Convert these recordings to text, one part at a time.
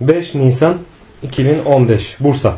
5 Nisan 2015 Bursa.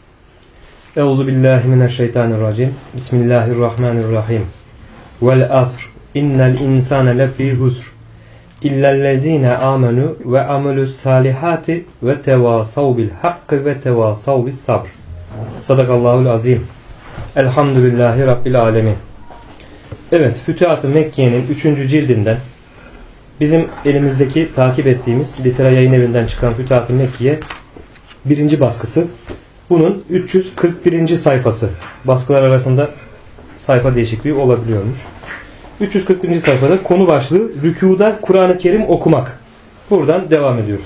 Euzubillahimineşşeytanirracim. Bismillahirrahmanirrahim. Vel asr. İnnel insane lefî husr. İllellezîne âmenû ve amelus salihati ve tevâsav bil hakkı ve tevâsav bis sabr. Sadakallahul azim. Elhamdülillahi Rabbil alemin. Evet, Fütuhat-ı Mekke'nin 3. cildinden bizim elimizdeki takip ettiğimiz Litera Yayın Evi'nden çıkan Fütuhat-ı Mekke'ye 1. baskısı. Bunun 341. sayfası. Baskılar arasında sayfa değişikliği olabiliyormuş. 341. sayfada konu başlığı Rükûda Kur'an-ı Kerim okumak. Buradan devam ediyoruz.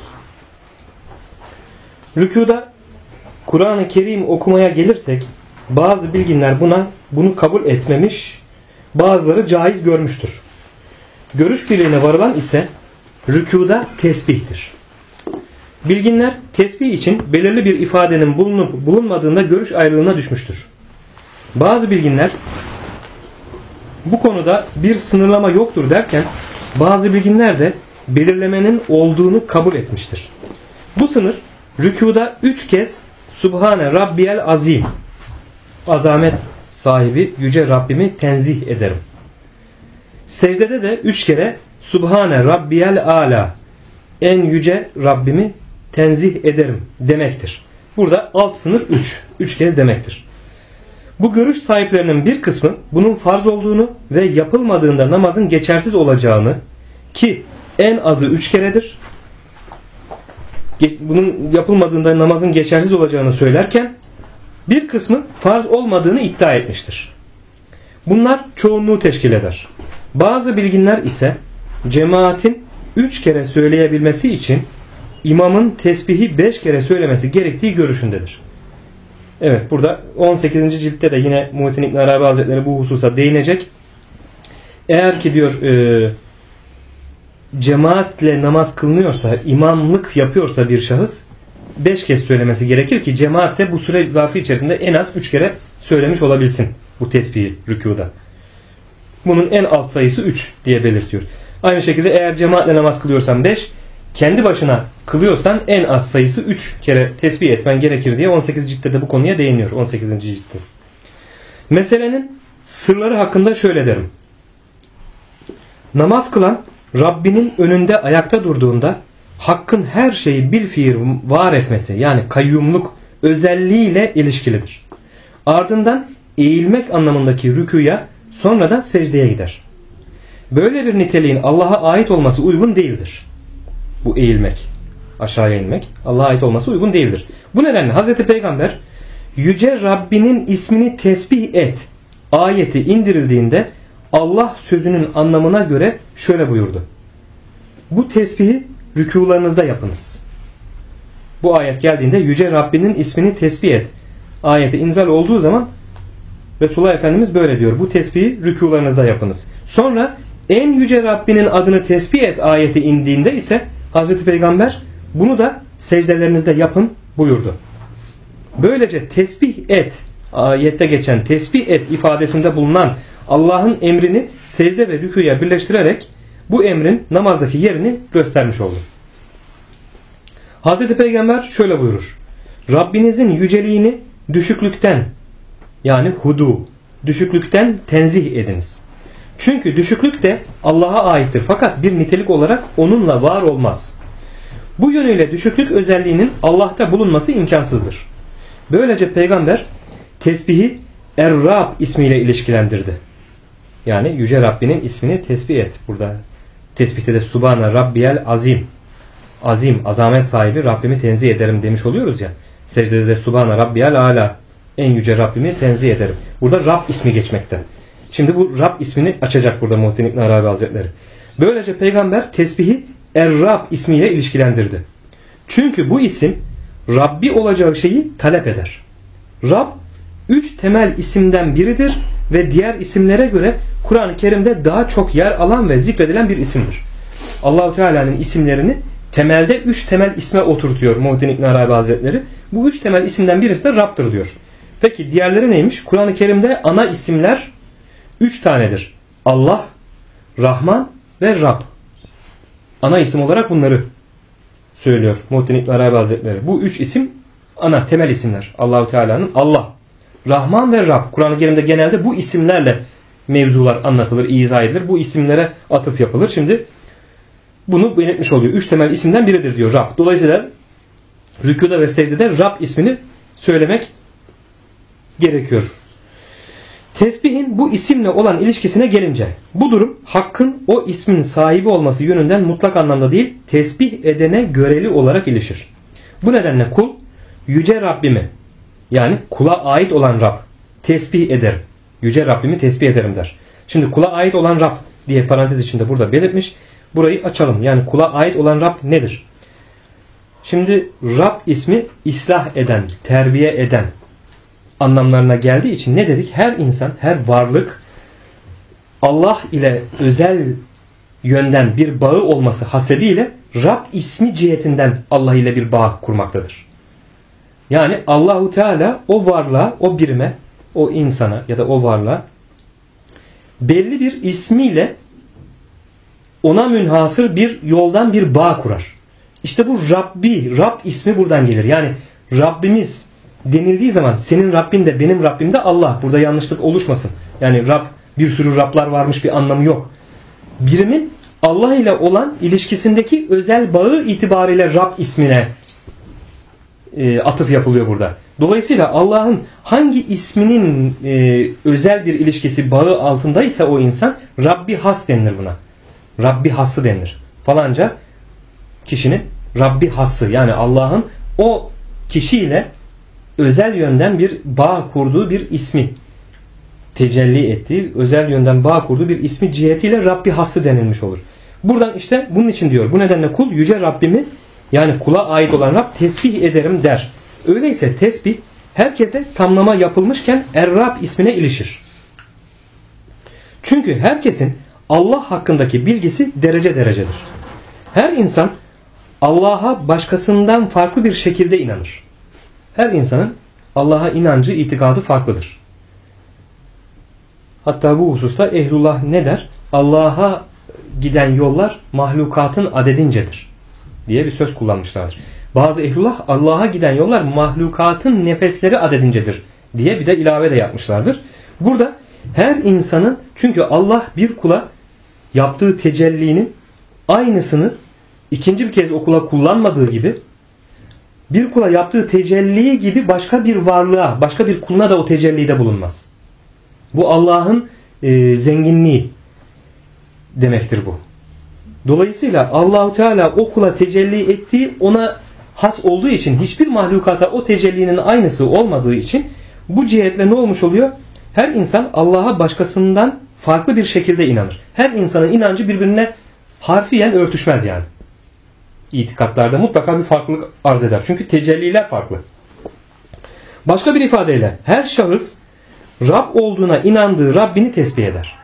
Rükûda Kur'an-ı Kerim okumaya gelirsek bazı bilginler bunu kabul etmemiş, bazıları caiz görmüştür. Görüş birliğine varılan ise rükûda tesbihtir. Bilginler tesbih için belirli bir ifadenin bulunup bulunmadığında görüş ayrılığına düşmüştür. Bazı bilginler bu konuda bir sınırlama yoktur derken bazı bilginler de belirlemenin olduğunu kabul etmiştir. Bu sınır rükûda 3 kez Subhane Rabbiyel Azim, azamet sahibi yüce Rabbimi tenzih ederim. Secdede de 3 kere Subhane Rabbiyel Ala, en yüce Rabbimi tenzih ederim demektir. Burada alt sınır 3. 3 kez demektir. Bu görüş sahiplerinin bir kısmı bunun farz olduğunu ve yapılmadığında namazın geçersiz olacağını, ki en azı 3 keredir, bunun yapılmadığında namazın geçersiz olacağını söylerken bir kısmı farz olmadığını iddia etmiştir. Bunlar çoğunluğu teşkil eder. Bazı bilginler ise cemaatin 3 kere söyleyebilmesi için imamın tesbihi 5 kere söylemesi gerektiği görüşündedir. Evet, burada 18. ciltte de yine Muhittin İbn Arabi Hazretleri bu hususa değinecek. Eğer ki diyor cemaatle namaz kılınıyorsa, imamlık yapıyorsa bir şahıs 5 kez söylemesi gerekir ki cemaat de bu süre zarfı içerisinde en az 3 kere söylemiş olabilsin bu tesbihi rükûda. Bunun en alt sayısı 3 diye belirtiyor. Aynı şekilde eğer cemaatle namaz kılıyorsan 5, kendi başına kılıyorsan en az sayısı 3 kere tesbih etmen gerekir diye 18 ciltte de bu konuya değiniyor. 18. ciltte. Meselenin sırları hakkında şöyle derim. Namaz kılan Rabbinin önünde ayakta durduğunda hakkın her şeyi bilfiil var etmesi, yani kayyumluk özelliğiyle ilişkilidir. Ardından eğilmek anlamındaki rükûya, sonra da secdeye gider. Böyle bir niteliğin Allah'a ait olması uygun değildir. Bu eğilmek, aşağıya inmek Allah'a ait olması uygun değildir. Bu nedenle Hz. Peygamber Yüce Rabbinin ismini tesbih et ayeti indirildiğinde Allah sözünün anlamına göre şöyle buyurdu. Bu tesbihi rükûlarınızda yapınız. Bu ayet geldiğinde Yüce Rabbinin ismini tesbih et ayeti inzal olduğu zaman Resulullah Efendimiz böyle diyor. Bu tesbihi rükûlarınızda yapınız. Sonra en yüce Rabbinin adını tesbih et ayeti indiğinde ise Hazreti Peygamber bunu da secdelerinizde yapın buyurdu. Böylece tesbih et, ayette geçen tesbih et ifadesinde bulunan Allah'ın emrini secde ve rükûya birleştirerek bu emrin namazdaki yerini göstermiş oldu. Hazreti Peygamber şöyle buyurur. Rabbinizin yüceliğini düşüklükten, yani hudu, düşüklükten tenzih ediniz. Çünkü düşüklük de Allah'a aittir fakat bir nitelik olarak onunla var olmaz. Bu yönüyle düşüklük özelliğinin Allah'ta bulunması imkansızdır. Böylece Peygamber tesbihi Er-Rab ismiyle ilişkilendirdi. Yani Yüce Rabbinin ismini tesbih et. Burada tesbihte de Subhane Rabbiyel Azim. Azim, azamet sahibi Rabbimi tenzih ederim demiş oluyoruz ya. Secdede de Subhane Rabbiyel Ala. En yüce Rabbimi tenzih ederim. Burada Rab ismi geçmekte. Şimdi bu Rab ismini açacak burada Muhittin İbn Arabi Hazretleri. Böylece Peygamber tesbihi Er-Rab ismiyle ilişkilendirdi. Çünkü bu isim Rabbi olacağı şeyi talep eder. Rab 3 temel isimden biridir ve diğer isimlere göre Kur'an-ı Kerim'de daha çok yer alan ve zikredilen bir isimdir. Allah-u Teala'nın isimlerini temelde 3 temel isme oturtuyor Muhittin İbn Arabi Hazretleri. Bu 3 temel isimden birisi de Rab'dır diyor. Peki diğerleri neymiş? Kur'an-ı Kerim'de ana isimler 3 tanedir. Allah, Rahman ve Rab. Ana isim olarak bunları söylüyor Muhittin İbn Arabi Hazretleri. Bu 3 isim ana temel isimler. Allahu Teala'nın Allah, Rahman ve Rab. Kur'an-ı Kerim'de genelde bu isimlerle mevzular anlatılır, izah edilir. Bu isimlere atıf yapılır. Şimdi bunu belirtmiş oluyor. 3 temel isimden biridir diyor Rab. Dolayısıyla rükûda ve secdede Rab ismini söylemek gerekiyor. Tesbihin bu isimle olan ilişkisine gelince bu durum hakkın o ismin sahibi olması yönünden mutlak anlamda değil, tesbih edene göreli olarak ilişir. Bu nedenle kul yüce Rabbimi, yani kula ait olan Rab tesbih ederim. Yüce Rabbimi tesbih ederim der. Şimdi kula ait olan Rab diye parantez içinde burada belirtmiş. Burayı açalım. Yani kula ait olan Rab nedir? Şimdi Rab ismi islah eden, terbiye eden anlamlarına geldiği için ne dedik? Her insan, her varlık Allah ile özel yönden bir bağı olması hasebiyle Rab ismi cihetinden Allah ile bir bağ kurmaktadır. Yani Allahu Teala o varlığa, o birime, o insana ya da o varlığa belli bir ismiyle ona münhasır bir yoldan bir bağ kurar. İşte bu Rabbi, Rab ismi buradan gelir. Yani Rabbimiz denildiği zaman senin Rabbin de benim Rabbim de Allah. Burada yanlışlık oluşmasın. Yani Rab, bir sürü Rablar varmış, bir anlamı yok. Birimin Allah ile olan ilişkisindeki özel bağı itibariyle Rab ismine atıf yapılıyor burada. Dolayısıyla Allah'ın hangi isminin özel bir ilişkisi, bağı altındaysa o insan Rabbi has denilir buna. Rabbi hası denilir. Falanca kişinin Rabbi hası, yani Allah'ın o kişiyle özel yönden bir bağ kurduğu bir ismi tecelli ettiği, özel yönden bağ kurduğu bir ismi cihetiyle Rabbi hası denilmiş olur. Buradan işte bunun için diyor. Bu nedenle kul yüce Rabbimi, yani kula ait olan Rab tesbih ederim der. Öyleyse tesbih herkese tamlama yapılmışken Er-Rab ismine ilişir. Çünkü herkesin Allah hakkındaki bilgisi derece derecedir. Her insan Allah'a başkasından farklı bir şekilde inanır. Her insanın Allah'a inancı, itikadı farklıdır. Hatta bu hususta ehlullah ne der? Allah'a giden yollar mahlukatın adedincedir diye bir söz kullanmışlardır. Bazı ehlullah Allah'a giden yollar mahlukatın nefesleri adedincedir diye bir de ilave de yapmışlardır. Burada her insanın, çünkü Allah bir kula yaptığı tecellinin aynısını ikinci bir kez o kula kullanmadığı gibi, bir kula yaptığı tecelli gibi başka bir varlığa, başka bir kuluna da o tecellide bulunmaz. Bu Allah'ın zenginliği demektir bu. Dolayısıyla Allahu Teala o kula tecelli ettiği, ona has olduğu için, hiçbir mahlukata o tecellinin aynısı olmadığı için bu cihetle ne olmuş oluyor? Her insan Allah'a başkasından farklı bir şekilde inanır. Her insanın inancı birbirine harfiyen örtüşmez yani. İtikatlarda mutlaka bir farklılık arz eder. Çünkü tecelliler farklı. Başka bir ifadeyle her şahıs Rab olduğuna inandığı Rabbini tesbih eder.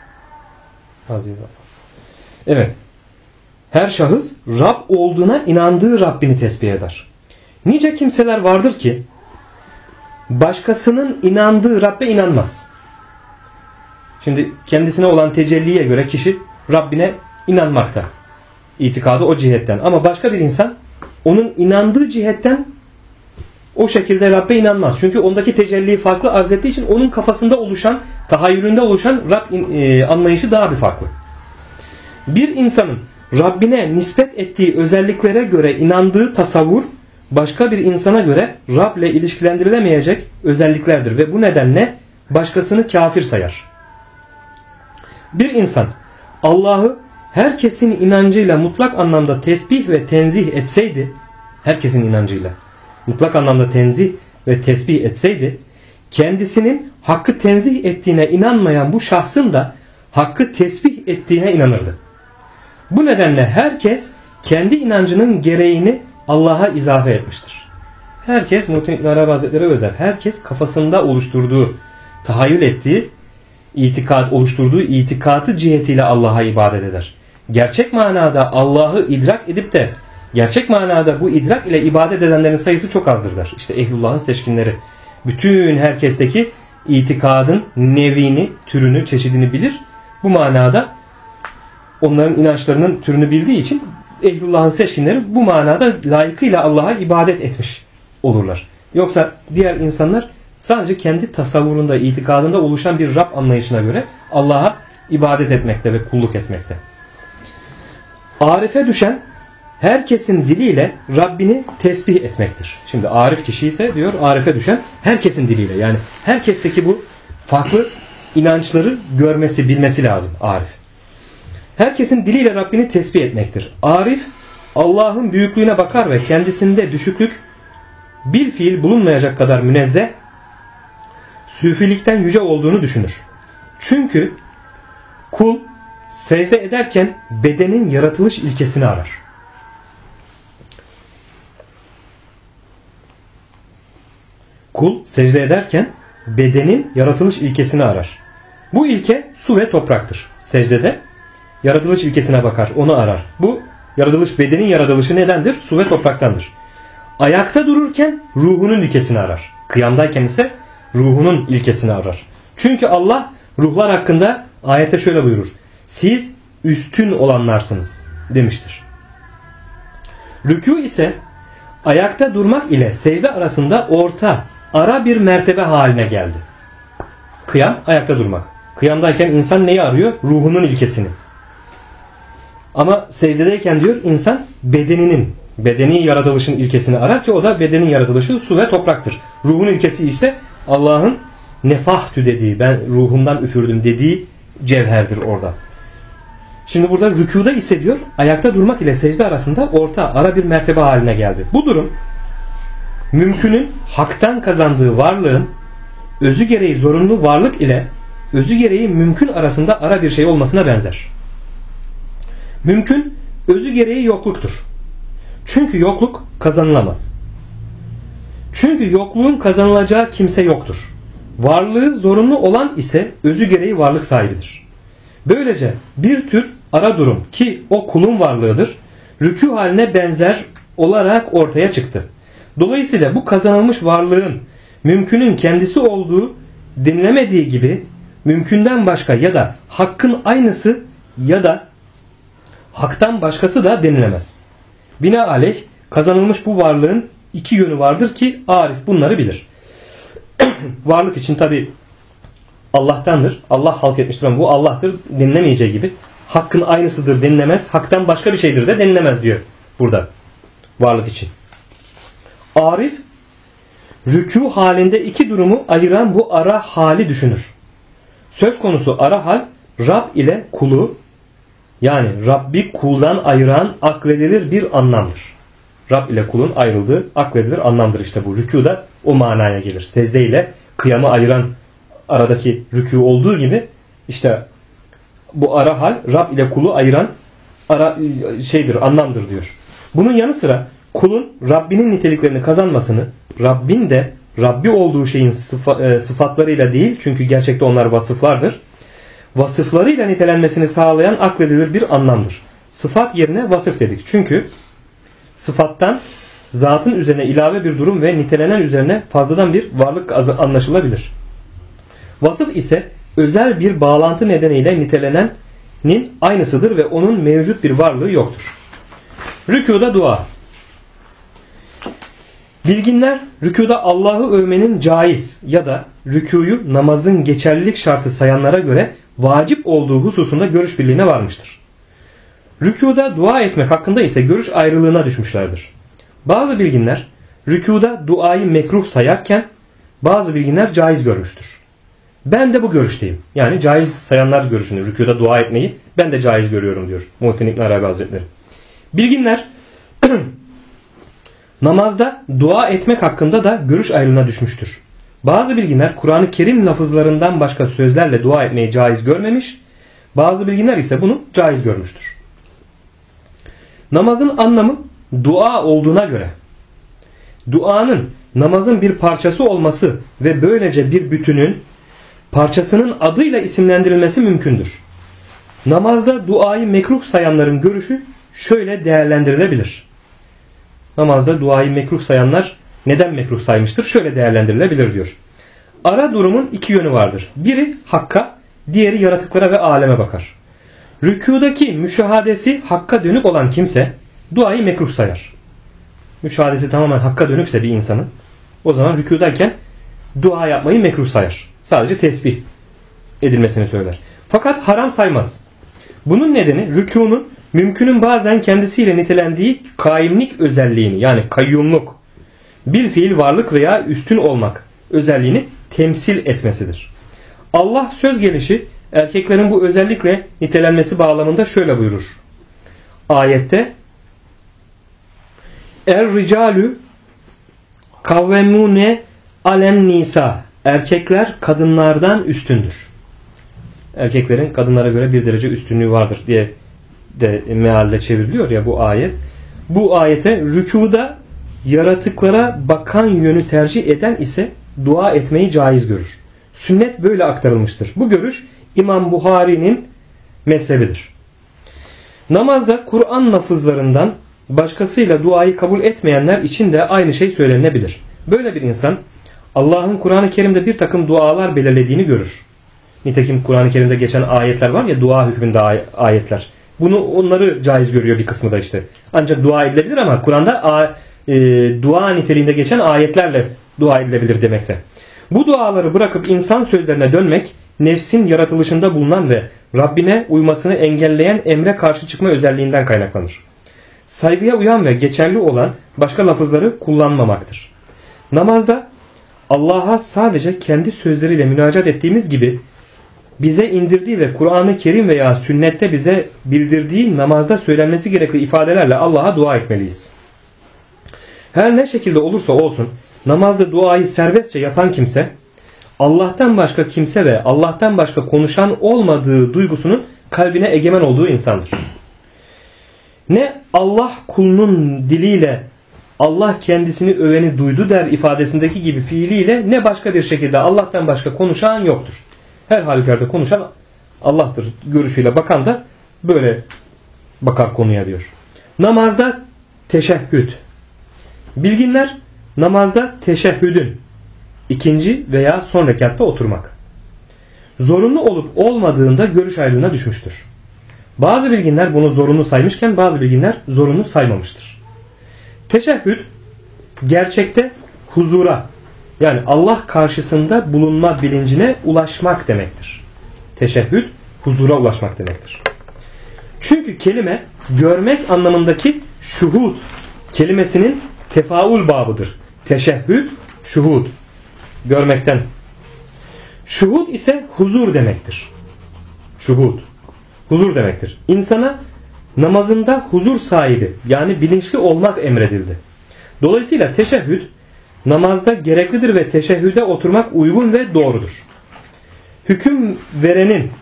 Evet. Her şahıs Rab olduğuna inandığı Rabbini tesbih eder. Nice kimseler vardır ki başkasının inandığı Rabbe inanmaz. Şimdi kendisine olan tecelliye göre kişi Rabbine inanmakta. İtikadı o cihetten. Ama başka bir insan onun inandığı cihetten o şekilde Rabbe inanmaz. Çünkü ondaki tecelliyi farklı arz ettiği için onun kafasında oluşan, tahayyülünde oluşan Rab anlayışı daha bir farklı. Bir insanın Rabbine nispet ettiği özelliklere göre inandığı tasavvur başka bir insana göre Rab ile ilişkilendirilemeyecek özelliklerdir ve bu nedenle başkasını kafir sayar. Bir insan Allah'ı herkesin inancıyla mutlak anlamda tesbih ve tenzih etseydi, herkesin inancıyla mutlak anlamda tenzih ve tesbih etseydi, kendisinin hakkı tenzih ettiğine inanmayan bu şahsın da hakkı tesbih ettiğine inanırdı. Bu nedenle herkes kendi inancının gereğini Allah'a izafe etmiştir. Herkes, Muhittin İbn Arabi Hazretleri öyle der, herkes kafasında oluşturduğu, tahayyül ettiği, oluşturduğu itikatı cihetiyle Allah'a ibadet eder. Gerçek manada Allah'ı idrak edip de gerçek manada bu idrak ile ibadet edenlerin sayısı çok azdır der. İşte ehlullah'ın seçkinleri. Bütün herkesteki itikadın nevini, türünü, çeşidini bilir. Bu manada onların inançlarının türünü bildiği için ehlullah'ın seçkinleri bu manada layıkıyla Allah'a ibadet etmiş olurlar. Yoksa diğer insanlar sadece kendi tasavvurunda, itikadında oluşan bir Rab anlayışına göre Allah'a ibadet etmekte ve kulluk etmekte. Arife düşen herkesin diliyle Rabbini tesbih etmektir. Şimdi arif kişi ise diyor arife düşen herkesin diliyle, yani herkesteki bu farklı inançları görmesi, bilmesi lazım arif. Herkesin diliyle Rabbini tesbih etmektir. Arif Allah'ın büyüklüğüne bakar ve kendisinde düşüklük bir fiil bulunmayacak kadar münezzeh, süfilikten yüce olduğunu düşünür. Çünkü kul secde ederken bedenin yaratılış ilkesini arar. Kul secde ederken bedenin yaratılış ilkesini arar. Bu ilke su ve topraktır. Secdede yaratılış ilkesine bakar, onu arar. Bu yaratılış, bedenin yaratılışı nedendir? Su ve topraktandır. Ayakta dururken ruhunun ilkesini arar. Kıyamdayken ise ruhunun ilkesini arar. Çünkü Allah ruhlar hakkında ayette şöyle buyurur: siz üstün olanlarsınız demiştir. Rükû ise ayakta durmak ile secde arasında ara bir mertebe haline geldi. Kıyam, ayakta durmak. Kıyamdayken insan neyi arıyor? Ruhunun ilkesini. Ama secdedeyken diyor insan bedeni yaratılışın ilkesini arar ki o da bedenin yaratılışı su ve topraktır. Ruhun ilkesi ise Allah'ın nefahtü dediği, ben ruhumdan üfürdüm dediği cevherdir orada. Şimdi burada rükuda ise diyor ayakta durmak ile secde arasında ara bir mertebe haline geldi. Bu durum mümkünün haktan kazandığı varlığın özü gereği zorunlu varlık ile özü gereği mümkün arasında ara bir şey olmasına benzer. Mümkün özü gereği yokluktur. Çünkü yokluk kazanılamaz. Çünkü yokluğun kazanılacağı kimse yoktur. Varlığı zorunlu olan ise özü gereği varlık sahibidir. Böylece bir tür ara durum ki o kulun varlığıdır, rükû haline benzer olarak ortaya çıktı. Dolayısıyla bu kazanılmış varlığın mümkünün kendisi olduğu denilemediği gibi mümkünden başka ya da hakkın aynısı ya da haktan başkası da denilemez. Binaenaleyh kazanılmış bu varlığın iki yönü vardır ki arif bunları bilir. Varlık için tabi Allah'tandır. Allah halk etmiştir ama bu Allah'tır denilemeyeceği gibi hakkın aynısıdır denilemez. Haktan başka bir şeydir de denilemez diyor burada varlık için. Arif rükû halinde iki durumu ayıran bu ara hali düşünür. Söz konusu ara hal Rab ile kulu, yani Rabbi kuldan ayıran akledilir bir anlamdır. Rab ile kulun ayrıldığı akledilir anlamdır işte bu. Rükû da o manaya gelir. Secde ile kıyamı ayıran aradaki rükû olduğu gibi işte bu ara hal Rab ile kulu ayıran anlamdır diyor. Bunun yanı sıra kulun Rabbinin niteliklerini kazanmasını, Rabbin de Rabbi olduğu şeyin sıfatlarıyla değil, çünkü gerçekte onlar vasıflardır, vasıflarıyla nitelenmesini sağlayan akledilir bir anlamdır. Sıfat yerine vasıf dedik. Çünkü sıfattan zatın üzerine ilave bir durum ve nitelenen üzerine fazladan bir varlık anlaşılabilir. Vasıf ise özel bir bağlantı nedeniyle nitelenenin aynısıdır ve onun mevcut bir varlığı yoktur. Rükûda dua. Bilginler rükûda Allah'ı övmenin caiz ya da rükûyu namazın geçerlilik şartı sayanlara göre vacip olduğu hususunda görüş birliğine varmıştır. Rükûda dua etmek hakkında ise görüş ayrılığına düşmüşlerdir. Bazı bilginler rükûda duayı mekruh sayarken bazı bilginler caiz görmüştür. Ben de bu görüşteyim. Yani caiz sayanlar görüşünü, rükûda dua etmeyi ben de caiz görüyorum diyor Muhittin İbn Arabi Hazretleri. Bilginler namazda dua etmek hakkında da görüş ayrılığına düşmüştür. Bazı bilginler Kur'an-ı Kerim lafızlarından başka sözlerle dua etmeyi caiz görmemiş, bazı bilginler ise bunu caiz görmüştür. Namazın anlamı dua olduğuna göre duanın namazın bir parçası olması ve böylece bir bütünün parçasının adıyla isimlendirilmesi mümkündür. Namazda duayı mekruh sayanların görüşü şöyle değerlendirilebilir. Namazda duayı mekruh sayanlar neden mekruh saymıştır? Şöyle değerlendirilebilir diyor. Ara durumun iki yönü vardır. Biri hakka, diğeri yaratıklara ve aleme bakar. Rükûdaki müşahadesi hakka dönük olan kimse duayı mekruh sayar. Müşahadesi tamamen hakka dönükse bir insanın, o zaman rükûdayken dua yapmayı mekruh sayar. Sadece tesbih edilmesini söyler. Fakat haram saymaz. Bunun nedeni rükûnun mümkünün bazen kendisiyle nitelendiği kaimlik özelliğini, yani kayyumluk, bir fiil varlık veya üstün olmak özelliğini temsil etmesidir. Allah söz gelişi erkeklerin bu özellikle nitelenmesi bağlamında şöyle buyurur. Ayette Er-ricalu kavvemune alen nisa, erkekler kadınlardan üstündür. Erkeklerin kadınlara göre bir derece üstünlüğü vardır diye de mealde çevriliyor ya bu ayet. Bu ayete rükuda yaratıklara bakan yönü tercih eden ise dua etmeyi caiz görür. Sünnet böyle aktarılmıştır. Bu görüş İmam Buhari'nin mezhebidir. Namazda Kur'an lafızlarından başkasıyla duayı kabul etmeyenler için de aynı şey söylenebilir. Böyle bir insan Allah'ın Kur'an-ı Kerim'de bir takım dualar belirlediğini görür. Nitekim Kur'an-ı Kerim'de geçen ayetler var ya, dua hükmünde ayetler. Onları caiz görüyor bir kısmı da işte. Ancak dua edilebilir ama Kur'an'da dua niteliğinde geçen ayetlerle dua edilebilir demekte. Bu duaları bırakıp insan sözlerine dönmek, nefsin yaratılışında bulunan ve Rabbine uymasını engelleyen emre karşı çıkma özelliğinden kaynaklanır. Saygıya uyan ve geçerli olan başka lafızları kullanmamaktır. Namazda Allah'a sadece kendi sözleriyle münacat ettiğimiz gibi bize indirdiği ve Kur'an-ı Kerim veya sünnette bize bildirdiği namazda söylenmesi gerekli ifadelerle Allah'a dua etmeliyiz. Her ne şekilde olursa olsun namazda duayı serbestçe yapan kimse, Allah'tan başka kimse ve Allah'tan başka konuşan olmadığı duygusunun kalbine egemen olduğu insandır. Ne Allah kulunun diliyle Allah kendisini öveni duydu der ifadesindeki gibi fiiliyle, ne başka bir şekilde Allah'tan başka konuşan yoktur. Her halükarda konuşan Allah'tır görüşüyle bakan da böyle bakar konuya diyor. Namazda teşehhüd. Bilginler namazda teşehhüdün ikinci veya son rekatta oturmak zorunlu olup olmadığında görüş ayrılığına düşmüştür. Bazı bilginler bunu zorunlu saymışken bazı bilginler zorunlu saymamıştır. Teşehhüd gerçekte huzura, yani Allah karşısında bulunma bilincine ulaşmak demektir. Teşehhüd huzura ulaşmak demektir. Çünkü kelime görmek anlamındaki şuhud kelimesinin tefaul babıdır. Teşehhüd şuhud, görmekten. Şuhud ise huzur demektir. Şuhud huzur demektir. İnsana namazında huzur sahibi, yani bilinçli olmak emredildi. Dolayısıyla teşehhüd namazda gereklidir ve teşehhüde oturmak uygun ve doğrudur. Hüküm verenin,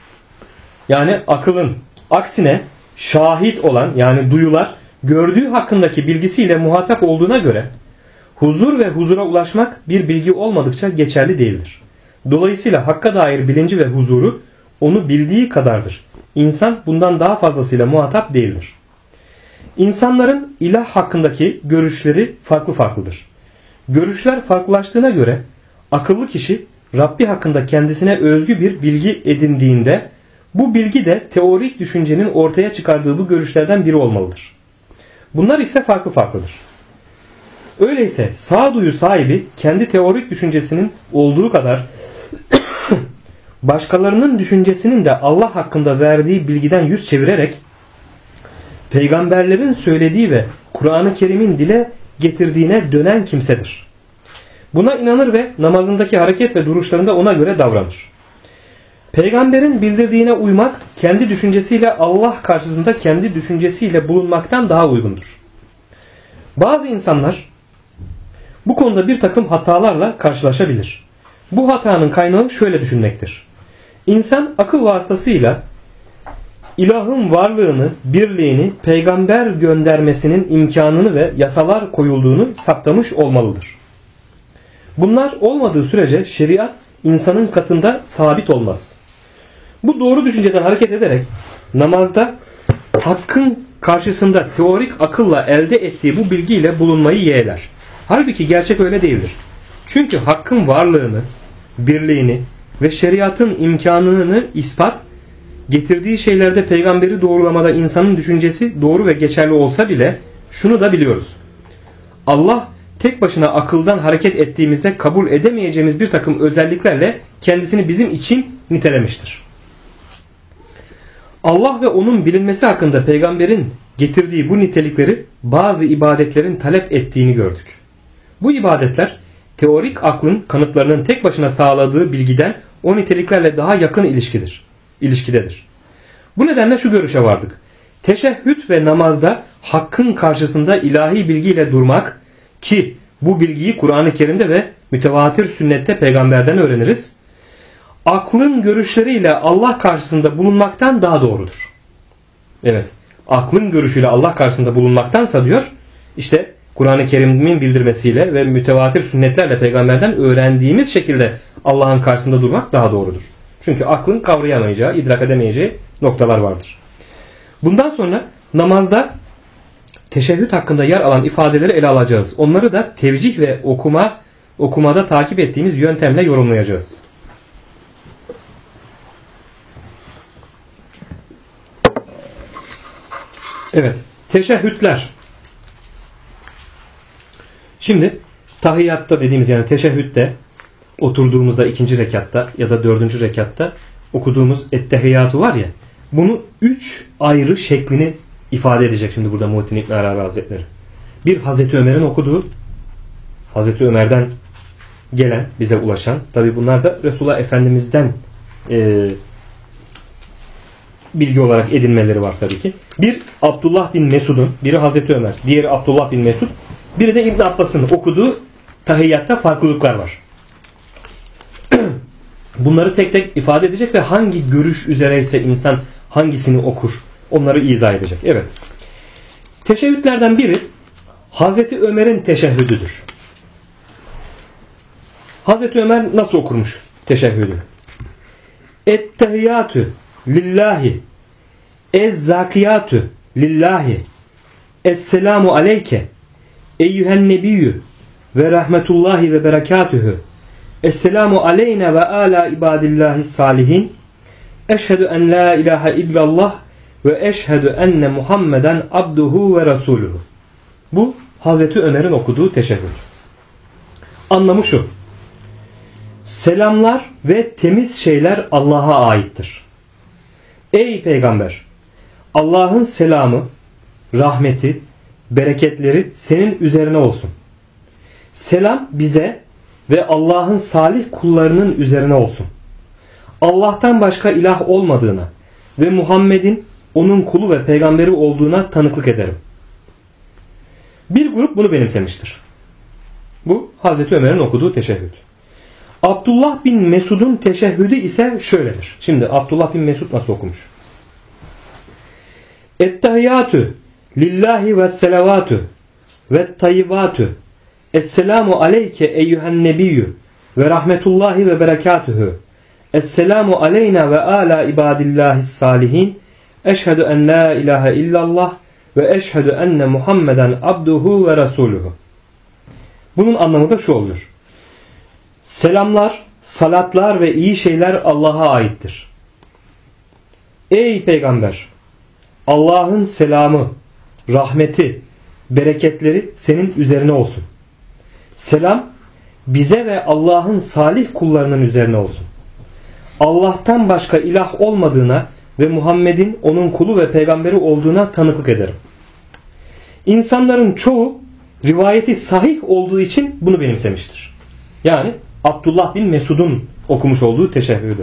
yani akılın aksine şahit olan, yani duyular gördüğü hakkındaki bilgisiyle muhatap olduğuna göre huzur ve huzura ulaşmak bir bilgi olmadıkça geçerli değildir. Dolayısıyla hakka dair bilinci ve huzuru onu bildiği kadardır. İnsan bundan daha fazlasıyla muhatap değildir. İnsanların ilah hakkındaki görüşleri farklı farklıdır. Görüşler farklılaştığına göre akıllı kişi Rabbi hakkında kendisine özgü bir bilgi edindiğinde bu bilgi de teorik düşüncenin ortaya çıkardığı bu görüşlerden biri olmalıdır. Bunlar ise farklı farklıdır. Öyleyse sağduyu sahibi kendi teorik düşüncesinin olduğu kadar başkalarının düşüncesinin de Allah hakkında verdiği bilgiden yüz çevirerek peygamberlerin söylediği ve Kur'an-ı Kerim'in dile getirdiğine dönen kimsedir. Buna inanır ve namazındaki hareket ve duruşlarında ona göre davranır. Peygamberin bildirdiğine uymak kendi düşüncesiyle Allah karşısında kendi düşüncesiyle bulunmaktan daha uygundur. Bazı insanlar bu konuda bir takım hatalarla karşılaşabilir. Bu hatanın kaynağı şöyle düşünmektir. İnsan akıl vasıtasıyla ilahın varlığını, birliğini, peygamber göndermesinin imkanını ve yasalar koyulduğunu saptamış olmalıdır. Bunlar olmadığı sürece şeriat insanın katında sabit olmaz. Bu doğru düşünceden hareket ederek namazda hakkın karşısında teorik akılla elde ettiği bu bilgiyle bulunmayı yeğler. Halbuki gerçek öyle değildir. Çünkü hakkın varlığını, birliğini ve şeriatın imkanını ispat getirdiği şeylerde peygamberi doğrulamada insanın düşüncesi doğru ve geçerli olsa bile şunu da biliyoruz. Allah tek başına akıldan hareket ettiğimizde kabul edemeyeceğimiz bir takım özelliklerle kendisini bizim için nitelemiştir. Allah ve onun bilinmesi hakkında peygamberin getirdiği bu nitelikleri bazı ibadetlerin talep ettiğini gördük. Bu ibadetler teorik aklın kanıtlarının tek başına sağladığı bilgiden o niteliklerle daha yakın ilişkidedir. Bu nedenle şu görüşe vardık. Teşehhüd ve namazda hakkın karşısında ilahi bilgiyle durmak, ki bu bilgiyi Kur'an-ı Kerim'de ve mütevatir sünnette peygamberden öğreniriz, aklın görüşleriyle Allah karşısında bulunmaktan daha doğrudur. Evet, aklın görüşüyle Allah karşısında bulunmaktansa diyor, işte Kur'an-ı Kerim'in bildirmesiyle ve mütevatir sünnetlerle peygamberden öğrendiğimiz şekilde Allah'ın karşısında durmak daha doğrudur. Çünkü aklın kavrayamayacağı, idrak edemeyeceği noktalar vardır. Bundan sonra namazda teşehhüd hakkında yer alan ifadeleri ele alacağız. Onları da tevcih ve okumada takip ettiğimiz yöntemle yorumlayacağız. Evet, teşehhüdler. Şimdi tahiyyatta dediğimiz, yani teşehhütte oturduğumuzda 2. rekatta ya da 4. rekatta okuduğumuz ettehiyyatı var ya, bunu 3 ayrı şeklini ifade edecek şimdi burada Muhittin İbn Arabi Hazretleri. Bir, Hazreti Ömer'in okuduğu, Hazreti Ömer'den gelen, bize ulaşan, tabi bunlar da Resulullah Efendimiz'den bilgi olarak edinmeleri var tabii ki. Bir, Abdullah bin Mesud'un, biri Hazreti Ömer, diğeri Abdullah bin Mesud, biri de İbn Abbas'ın okuduğu tahiyyatta farklılıklar var. Bunları tek tek ifade edecek ve hangi görüş üzereyse insan hangisini okur, onları izah edecek. Evet. Teşehhüdlerden biri Hazreti Ömer'in teşehhüdüdür. Hazreti Ömer nasıl okurmuş teşehhüdü? Ettehiyyatü lillahi, ezzakiyatü lillahi, esselamu aleyke eyyühen nebiyyü ve rahmetullahi ve berekatühü, esselamu aleyne ve ala ibadillahi salihin, eşhedü en la ilahe illallah ve eşhedü enne Muhammeden abduhu ve rasuluhu. Bu Hazreti Ömer'in okuduğu teşehhüd. Anlamı şu: selamlar ve temiz şeyler Allah'a aittir. Ey peygamber! Allah'ın selamı, rahmeti, bereketleri senin üzerine olsun. Selam bize ve Allah'ın salih kullarının üzerine olsun. Allah'tan başka ilah olmadığına ve Muhammed'in onun kulu ve peygamberi olduğuna tanıklık ederim. Bir grup bunu benimsemiştir. Bu Hazreti Ömer'in okuduğu teşehhüd. Abdullah bin Mesud'un teşehhüdü ise şöyledir. Şimdi Abdullah bin Mesud nasıl okumuş? Ettehiyyatü lillahi ve selavatü ve tayyibatü, esselamu aleyke eyyühen nebiyyü ve rahmetullahi ve berekatühü, esselamu aleyna ve ala ibadillahi salihin, eşhedü en la ilahe illallah ve eşhedü enne Muhammeden abduhu ve rasuluhu. Bunun anlamı da şu oluyor: selamlar, salatlar ve iyi şeyler Allah'a aittir. Ey peygamber! Allah'ın selamı, rahmeti, bereketleri senin üzerine olsun. Selam bize ve Allah'ın salih kullarının üzerine olsun. Allah'tan başka ilah olmadığına ve Muhammed'in onun kulu ve peygamberi olduğuna tanıklık ederim. İnsanların çoğu rivayeti sahih olduğu için bunu benimsemiştir. Yani Abdullah bin Mesud'un okumuş olduğu teşehhüdü.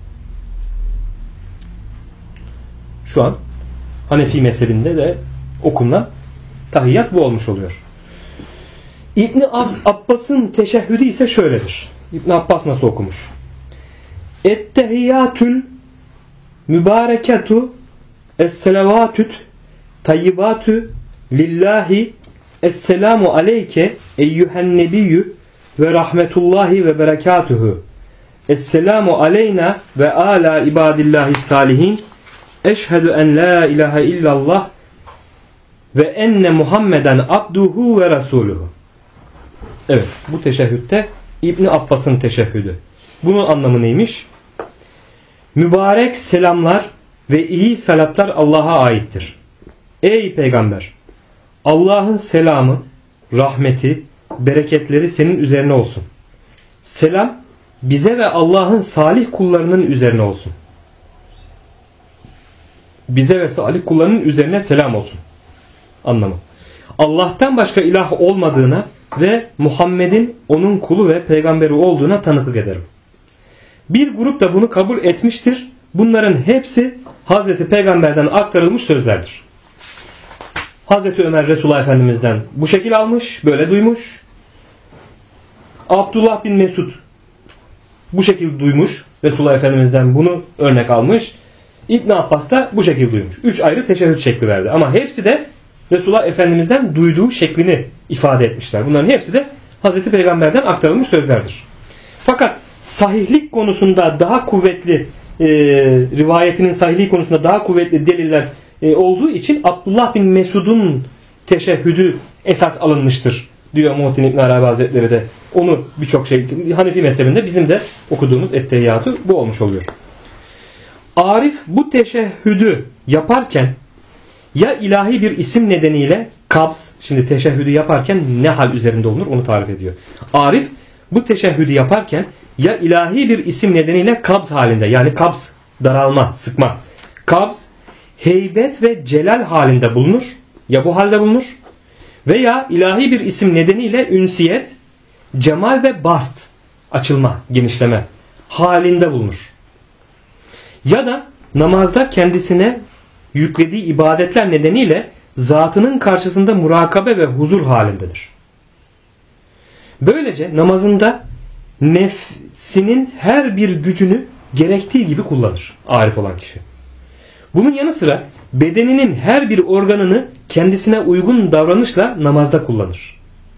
Şu an Hanefi mezhebinde de okunan tahiyyat bu olmuş oluyor. İbn Abbas'ın teşehhüdü ise şöyledir. İbn Abbas nasıl okumuş? Ettehiyyatül mübareketu es-selavatüt tayyibatü lillahi, esselamu aleyke eyyühen nebiyyü ve rahmetullahi ve berekatühü, esselamu aleyna ve ala ibadillahi salihin, eşhedü en la ilahe illallah ve enne Muhammeden abduhu ve rasuluhu. Evet, bu teşehhütte İbn Abbas'ın teşehhüdü. Bunun anlamı neymiş? Mübarek selamlar ve iyi salatlar Allah'a aittir. Ey peygamber! Allah'ın selamı, rahmeti, bereketleri senin üzerine olsun. Selam bize ve Allah'ın salih kullarının üzerine olsun. Bize ve salih kullarının üzerine selam olsun. Anlamı. Allah'tan başka ilah olmadığına ve Muhammed'in onun kulu ve peygamberi olduğuna tanıklık ederim. Bir grup da bunu kabul etmiştir. Bunların hepsi Hazreti Peygamber'den aktarılmış sözlerdir. Hazreti Ömer Resulullah Efendimiz'den bu şekil almış, böyle duymuş. Abdullah bin Mesud bu şekil duymuş. Resulullah Efendimiz'den bunu örnek almış. İbn Abbas da bu şekil duymuş. 3 ayrı teşehhüd şekli verdi. Ama hepsi de Resulullah Efendimiz'den duyduğu şeklini ifade etmişler. Bunların hepsi de Hazreti Peygamber'den aktarılmış sözlerdir. Fakat sahihlik konusunda daha kuvvetli rivayetinin sahihliği konusunda daha kuvvetli deliller olduğu için Abdullah bin Mesud'un teşehhüdü esas alınmıştır diyor Muhittin İbn Arabi Hazretleri de. Onu birçok şey Hanefi mezhebinde bizim de okuduğumuz ettehiyyatı bu olmuş oluyor. Arif bu teşehhüdü yaparken ya ilahi bir isim nedeniyle kabz, şimdi teşehhüdü yaparken ne hal üzerinde olunur onu tarif ediyor. Arif bu teşehhüdü yaparken ya ilahi bir isim nedeniyle kabz halinde, yani kabz daralma, sıkma. Kabz heybet ve celal halinde bulunur. Ya bu halde bulunur. Veya ilahi bir isim nedeniyle ünsiyet, cemal ve bast, açılma, genişleme halinde bulunur. Ya da namazda kendisine yüklediği ibadetler nedeniyle zatının karşısında murakabe ve huzur halindedir. Böylece namazında nefsinin her bir gücünü gerektiği gibi kullanır arif olan kişi. Bunun yanı sıra bedeninin her bir organını kendisine uygun davranışla namazda kullanır.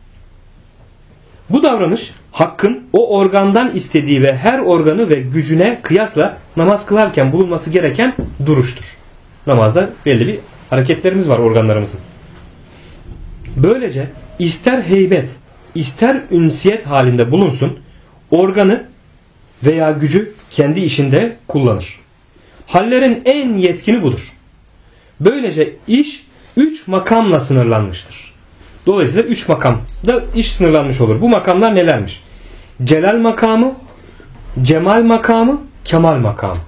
Bu davranış hakkın o organdan istediği ve her organı ve gücüne kıyasla namaz kılarken bulunması gereken duruştur. Namazda belli bir hareketlerimiz var organlarımızın. Böylece ister heybet, ister ünsiyet halinde bulunsun, organı veya gücü kendi işinde kullanır. Hallerin en yetkini budur. Böylece iş 3 makamla sınırlanmıştır. Dolayısıyla 3 makamda iş sınırlanmış olur. Bu makamlar nelermiş? Celal makamı, cemal makamı, kemal makamı.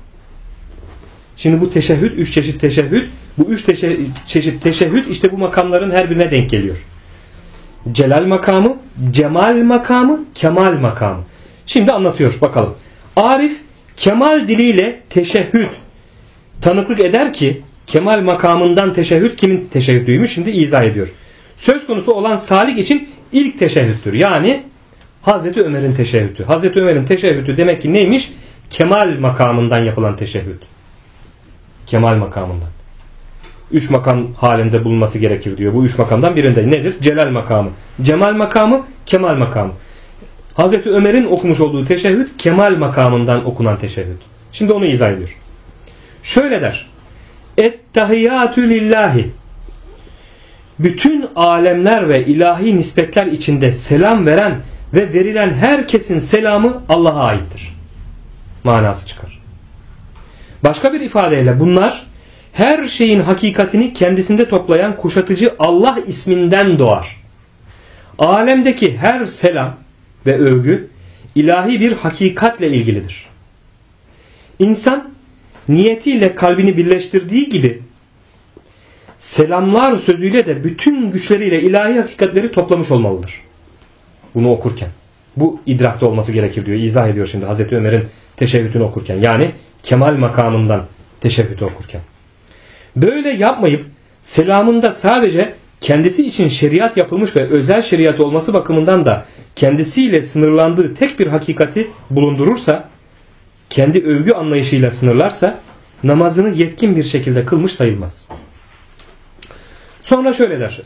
Şimdi bu teşehhüd, 3 çeşit teşehhüd. Bu 3 çeşit teşehhüd işte bu makamların her birine denk geliyor. Celal makamı, cemal makamı, kemal makamı. Şimdi anlatıyor bakalım. Arif kemal diliyle teşehhüd tanıklık eder ki kemal makamından teşehhüd kimin teşehhüdüymüş? Şimdi izah ediyor. Söz konusu olan salik için ilk teşehhüddür. Yani Hazreti Ömer'in teşehhüdü. Hazreti Ömer'in teşehhüdü demek ki neymiş? Kemal makamından yapılan teşehhüd. Kemal makamından. 3 makam halinde bulunması gerekir diyor. Bu 3 makamdan birinde nedir? Celal makamı, cemal makamı, kemal makamı. Hazreti Ömer'in okumuş olduğu teşehhüd kemal makamından okunan teşehhüd. Şimdi onu izah ediyor. Şöyle der. Ettehiyyatü lillahi. Bütün alemler ve ilahi nispetler içinde selam veren ve verilen herkesin selamı Allah'a aittir. Manası çıkar. Başka bir ifadeyle bunlar her şeyin hakikatini kendisinde toplayan kuşatıcı Allah isminden doğar. Alemdeki her selam ve övgü ilahi bir hakikatle ilgilidir. İnsan niyetiyle kalbini birleştirdiği gibi selamlar sözüyle de bütün güçleriyle ilahi hakikatleri toplamış olmalıdır. Bunu okurken. Bu idrakta olması gerekir diyor. İzah ediyor şimdi Hazreti Ömer'in teşehhüdünü okurken. Yani kemal makamından teşehhüdü okurken. Böyle yapmayıp selamında sadece kendisi için şeriat yapılmış ve özel şeriat olması bakımından da kendisiyle sınırlandığı tek bir hakikati bulundurursa, kendi övgü anlayışıyla sınırlarsa namazını yetkin bir şekilde kılmış sayılmaz. Sonra şöyle der.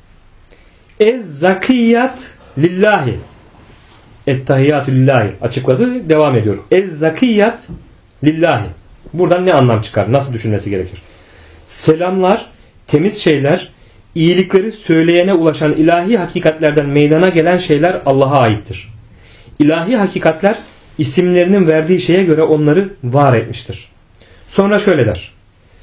Ez-zakiyat lillahi. Ettehiyyatü lillahi açıkladı. Devam ediyor. Ez-zakiyat lillahi. Buradan ne anlam çıkar? Nasıl düşünmesi gerekir? Selamlar, temiz şeyler, iyilikleri söyleyene ulaşan ilahi hakikatlerden meydana gelen şeyler Allah'a aittir. İlahi hakikatler isimlerinin verdiği şeye göre onları var etmiştir. Sonra şöyle der.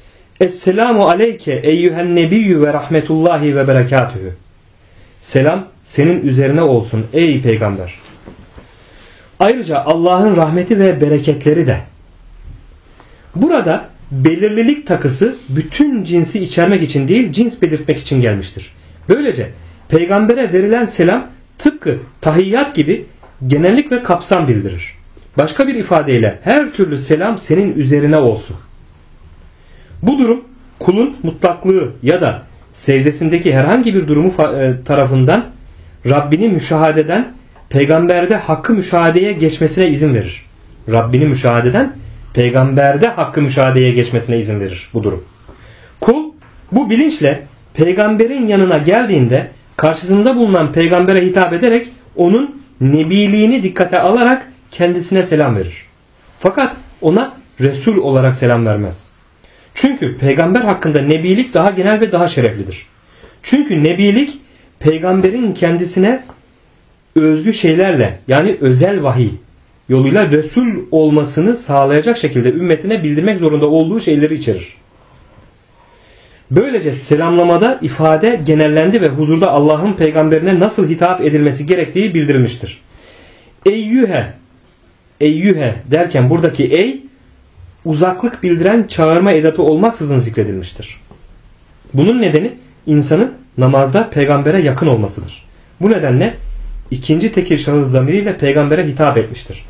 Esselamu aleyke eyyühen nebiyyü ve rahmetullahi ve berekatühü. Selam senin üzerine olsun ey peygamber. Ayrıca Allah'ın rahmeti ve bereketleri de. Burada belirlilik takısı bütün cinsi içermek için değil, cins belirtmek için gelmiştir. Böylece peygambere verilen selam tıpkı tahiyyat gibi genellik ve kapsam bildirir. Başka bir ifadeyle her türlü selam senin üzerine olsun. Bu durum kulun mutlaklığı ya da secdesindeki herhangi bir durumu tarafından Rabbini müşahededen peygamberde hakkı müşahedeye geçmesine izin verir. Rabbini müşahededen peygamberde hakkı müşahedeye geçmesine izin verir bu durum. Kul bu bilinçle peygamberin yanına geldiğinde karşısında bulunan peygambere hitap ederek onun nebiliğini dikkate alarak kendisine selam verir. Fakat ona Resul olarak selam vermez. Çünkü peygamber hakkında nebilik daha genel ve daha şereflidir. Çünkü nebilik peygamberin kendisine özgü şeylerle yani özel vahiy yoluyla Resul olmasını sağlayacak şekilde ümmetine bildirmek zorunda olduğu şeyleri içerir. Böylece selamlamada ifade genellendi ve huzurda Allah'ın peygamberine nasıl hitap edilmesi gerektiği bildirilmiştir. Eyyühe, eyyühe derken buradaki ey uzaklık bildiren çağırma edatı olmaksızın zikredilmiştir. Bunun nedeni insanın namazda peygambere yakın olmasıdır. Bu nedenle ikinci tekil şahıs zamiriyle peygambere hitap etmiştir.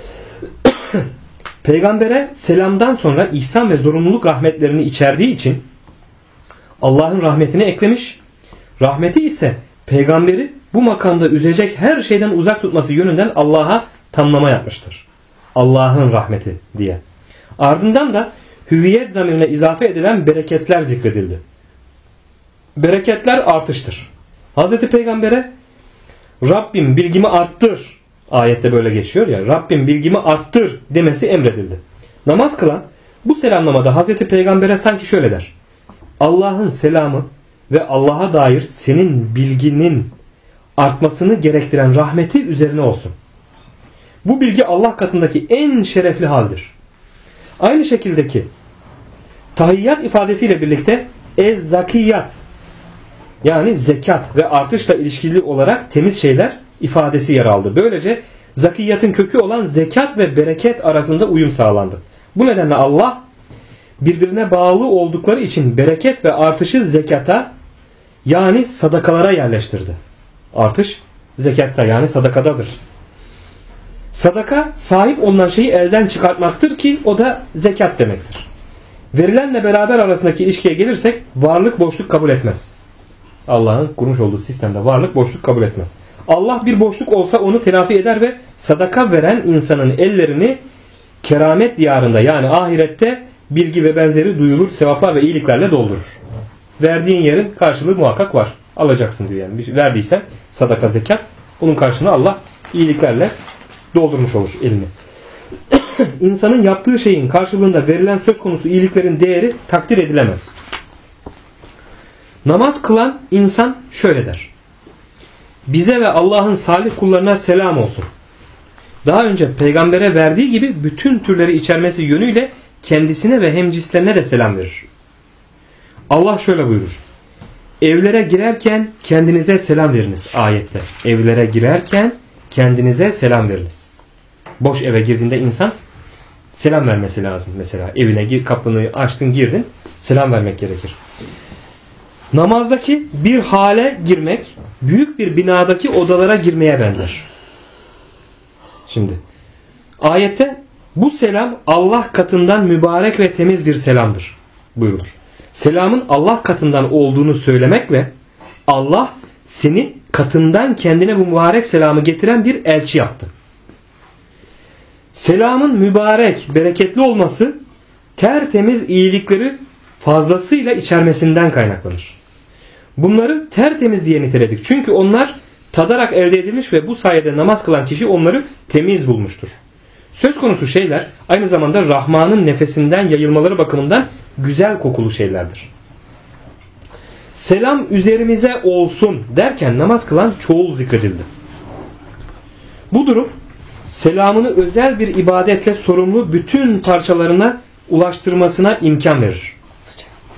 Peygambere selamdan sonra ihsan ve zorunluluk rahmetlerini içerdiği için Allah'ın rahmetini eklemiş, rahmeti ise peygamberi bu makamda üzecek her şeyden uzak tutması yönünden Allah'a tamlama yapmıştır. Allah'ın rahmeti diye. Ardından da hüviyet zamirine izafe edilen bereketler zikredildi. Bereketler artıştır. Hazreti Peygamber'e Rabbim bilgimi arttır, ayette böyle geçiyor ya, Rabbim bilgimi arttır demesi emredildi. Namaz kılan bu selamlamada Hazreti Peygamber'e sanki şöyle der: Allah'ın selamı ve Allah'a dair senin bilginin artmasını gerektiren rahmeti üzerine olsun. Bu bilgi Allah katındaki en şerefli haldir. Aynı şekildeki tahiyyat ifadesiyle birlikte ez-zakiyat yani zekat ve artışla ilişkili olarak temiz şeyler ifadesi yer aldı. Böylece zakiyatın kökü olan zekat ve bereket arasında uyum sağlandı. Bu nedenle Allah birbirine bağlı oldukları için bereket ve artışı zekata yani sadakalara yerleştirdi. Artış zekatta yani sadakadadır. Sadaka sahip olunan şeyi elden çıkartmaktır ki o da zekat demektir. Verilenle beraber arasındaki ilişkiye gelirsek varlık boşluk kabul etmez. Allah'ın kurmuş olduğu sistemde varlık boşluk kabul etmez. Allah bir boşluk olsa onu telafi eder ve sadaka veren insanın ellerini keramet diyarında yani ahirette bilgi ve benzeri duyulur, sevaplar ve iyiliklerle doldurur. Verdiğin yerin karşılığı muhakkak var. Alacaksın diyor yani. Bir verdiysen sadaka, zekat, onun karşılığını Allah iyiliklerle doldurmuş olur elini. İnsanın yaptığı şeyin karşılığında verilen söz konusu iyiliklerin değeri takdir edilemez. Namaz kılan insan şöyle der: bize ve Allah'ın salih kullarına selam olsun. Daha önce peygambere verdiği gibi bütün türleri içermesi yönüyle kendisine ve hemcinslerine de selam verir. Allah şöyle buyurur: evlere girerken kendinize selam veriniz ayette. Evlere girerken kendinize selam veriniz. Boş eve girdiğinde insan selam vermesi lazım. Mesela evine kapını açtın girdin, selam vermek gerekir. Namazdaki bir hale girmek büyük bir binadaki odalara girmeye benzer. Şimdi ayette bu selam Allah katından mübarek ve temiz bir selamdır buyurulur. Selamın Allah katından olduğunu söylemekle Allah seni katından kendine bu mübarek selamı getiren bir elçi yaptı. Selamın mübarek, bereketli olması tertemiz iyilikleri fazlasıyla içermesinden kaynaklanır. Bunları tertemiz diye niteledik. Çünkü onlar tadarak elde edilmiş ve bu sayede namaz kılan kişi onları temiz bulmuştur. Söz konusu şeyler aynı zamanda Rahman'ın nefesinden yayılmaları bakımından güzel kokulu şeylerdir. Selam üzerimize olsun derken namaz kılan çoğul zikredildi. Bu durum selamını özel bir ibadetle sorumlu bütün parçalarına ulaştırmasına imkan verir.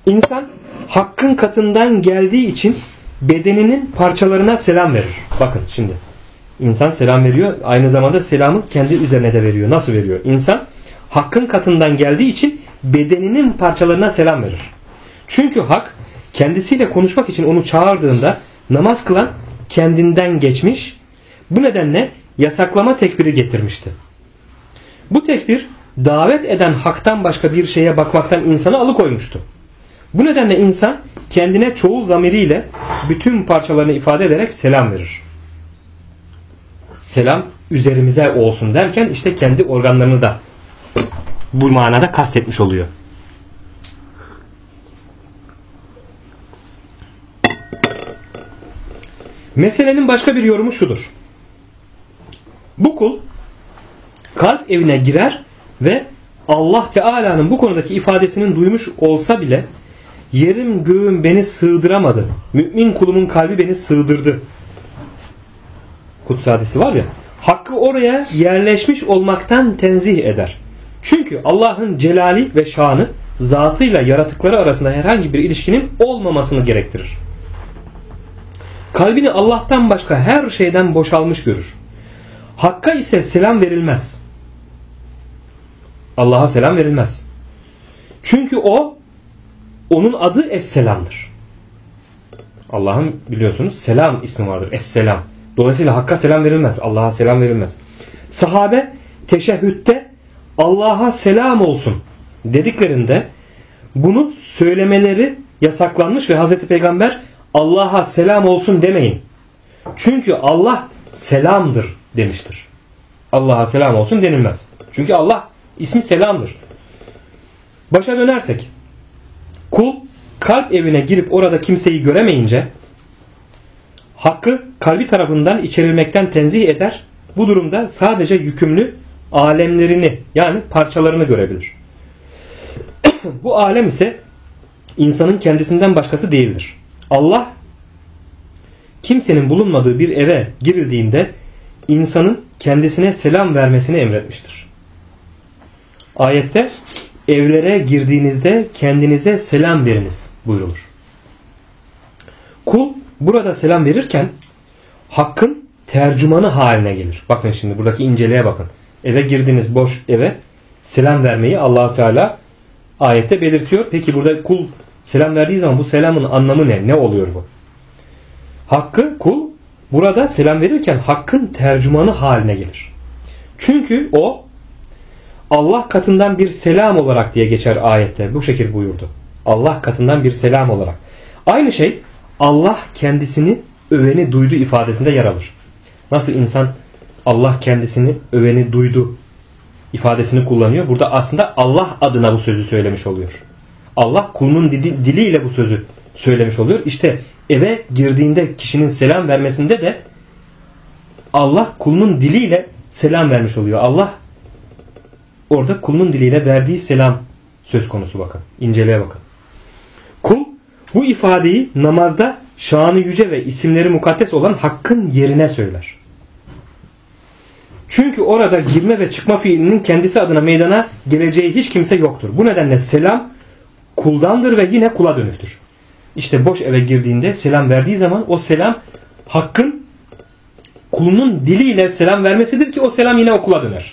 İnsan hakkın katından geldiği için bedeninin parçalarına selam verir. Bakın şimdi. İnsan selam veriyor. Aynı zamanda selamı kendi üzerine de veriyor. Nasıl veriyor? İnsan hakkın katından geldiği için bedeninin parçalarına selam verir. Çünkü hak kendisiyle konuşmak için onu çağırdığında namaz kılan kendinden geçmiş. Bu nedenle yasaklama tekbiri getirmişti. Bu tekbir davet eden haktan başka bir şeye bakmaktan insanı alıkoymuştu. Bu nedenle insan kendine çoğul zamiriyle bütün parçalarını ifade ederek selam verir. Selam üzerimize olsun derken işte kendi organlarını da bu manada kastetmiş oluyor. Meselenin başka bir yorumu şudur. Bu kul kalp evine girer ve Allah Teala'nın bu konudaki ifadesinin duymuş olsa bile yerim göğüm beni sığdıramadı. Mümin kulumun kalbi beni sığdırdı. Kutsi hadisi var ya. Hakkı oraya yerleşmiş olmaktan tenzih eder. Çünkü Allah'ın celali ve şanı zatıyla yaratıkları arasında herhangi bir ilişkinin olmamasını gerektirir. Kalbini Allah'tan başka her şeyden boşalmış görür. Hakka ise selam verilmez. Allah'a selam verilmez. Çünkü onun adı Es-Selam'dır. Allah'ın biliyorsunuz selam ismi vardır. Es-Selam. Dolayısıyla Hakk'a selam verilmez. Allah'a selam verilmez. Sahabe teşehhütte Allah'a selam olsun dediklerinde bunu söylemeleri yasaklanmış ve Hazreti Peygamber Allah'a selam olsun demeyin. Çünkü Allah selamdır demiştir. Allah'a selam olsun denilmez. Çünkü Allah ismi selamdır. Başa dönersek kul kalp evine girip orada kimseyi göremeyince hakkı kalbi tarafından içerilmekten tenzih eder. Bu durumda sadece yükümlü alemlerini yani parçalarını görebilir. Bu alem ise insanın kendisinden başkası değildir. Allah kimsenin bulunmadığı bir eve girildiğinde insanın kendisine selam vermesini emretmiştir. Ayette evlere girdiğinizde kendinize selam veriniz buyurulur. Kul burada selam verirken hakkın tercümanı haline gelir. Bakın şimdi buradaki inceliğe bakın. Eve girdiğiniz boş eve selam vermeyi Allah-u Teala ayette belirtiyor. Peki burada kul selam verdiği zaman bu selamın anlamı ne? Ne oluyor bu? Kul burada selam verirken hakkın tercümanı haline gelir. Çünkü o Allah katından bir selam olarak diye geçer ayette. Bu şekil buyurdu. Allah katından bir selam olarak. Aynı şey Allah kendisini öveni duydu ifadesinde yer alır. Nasıl insan Allah kendisini öveni duydu ifadesini kullanıyor. Burada aslında Allah adına bu sözü söylemiş oluyor. Allah kulunun diliyle bu sözü söylemiş oluyor. İşte eve girdiğinde kişinin selam vermesinde de Allah kulunun diliyle selam vermiş oluyor. Allah orada kulunun diliyle verdiği selam söz konusu bakın. İnceliğe bakın. Kul bu ifadeyi namazda şanı yüce ve isimleri mukaddes olan Hakk'ın yerine söyler. Çünkü orada girme ve çıkma fiilinin kendisi adına meydana geleceği hiç kimse yoktur. Bu nedenle selam kuldandır ve yine kula dönüktür. İşte boş eve girdiğinde selam verdiği zaman o selam Hakk'ın kulunun diliyle selam vermesidir ki o selam yine o kula döner.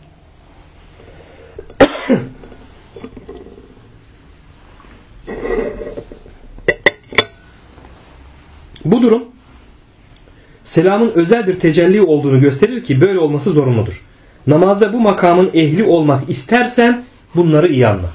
Bu durum selamın özel bir tecelli olduğunu gösterir ki böyle olması zorunludur. Namazda bu makamın ehli olmak istersen bunları iyi anla.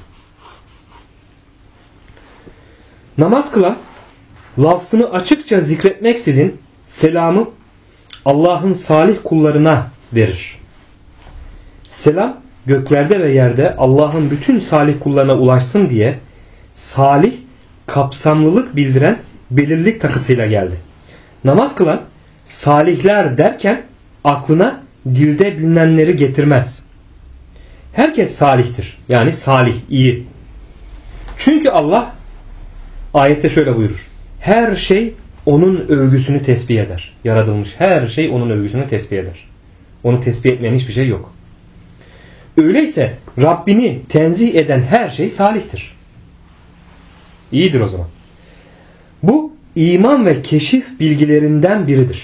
Namaz kılan lafzını açıkça zikretmeksizin selamı Allah'ın salih kullarına verir. Selam göklerde ve yerde Allah'ın bütün salih kullarına ulaşsın diye salih kapsamlılık bildiren belirlilik takısıyla geldi. Namaz kılan salihler derken aklına dilde bilinenleri getirmez. Herkes salihtir. Yani salih, iyi. Çünkü Allah ayette şöyle buyurur. Her şey onun övgüsünü tesbih eder. Yaratılmış her şey onun övgüsünü tesbih eder. Onu tesbih etmeyen hiçbir şey yok. Öyleyse Rabbini tenzih eden her şey salihtir. İyidir o zaman. Bu iman ve keşif bilgilerinden biridir.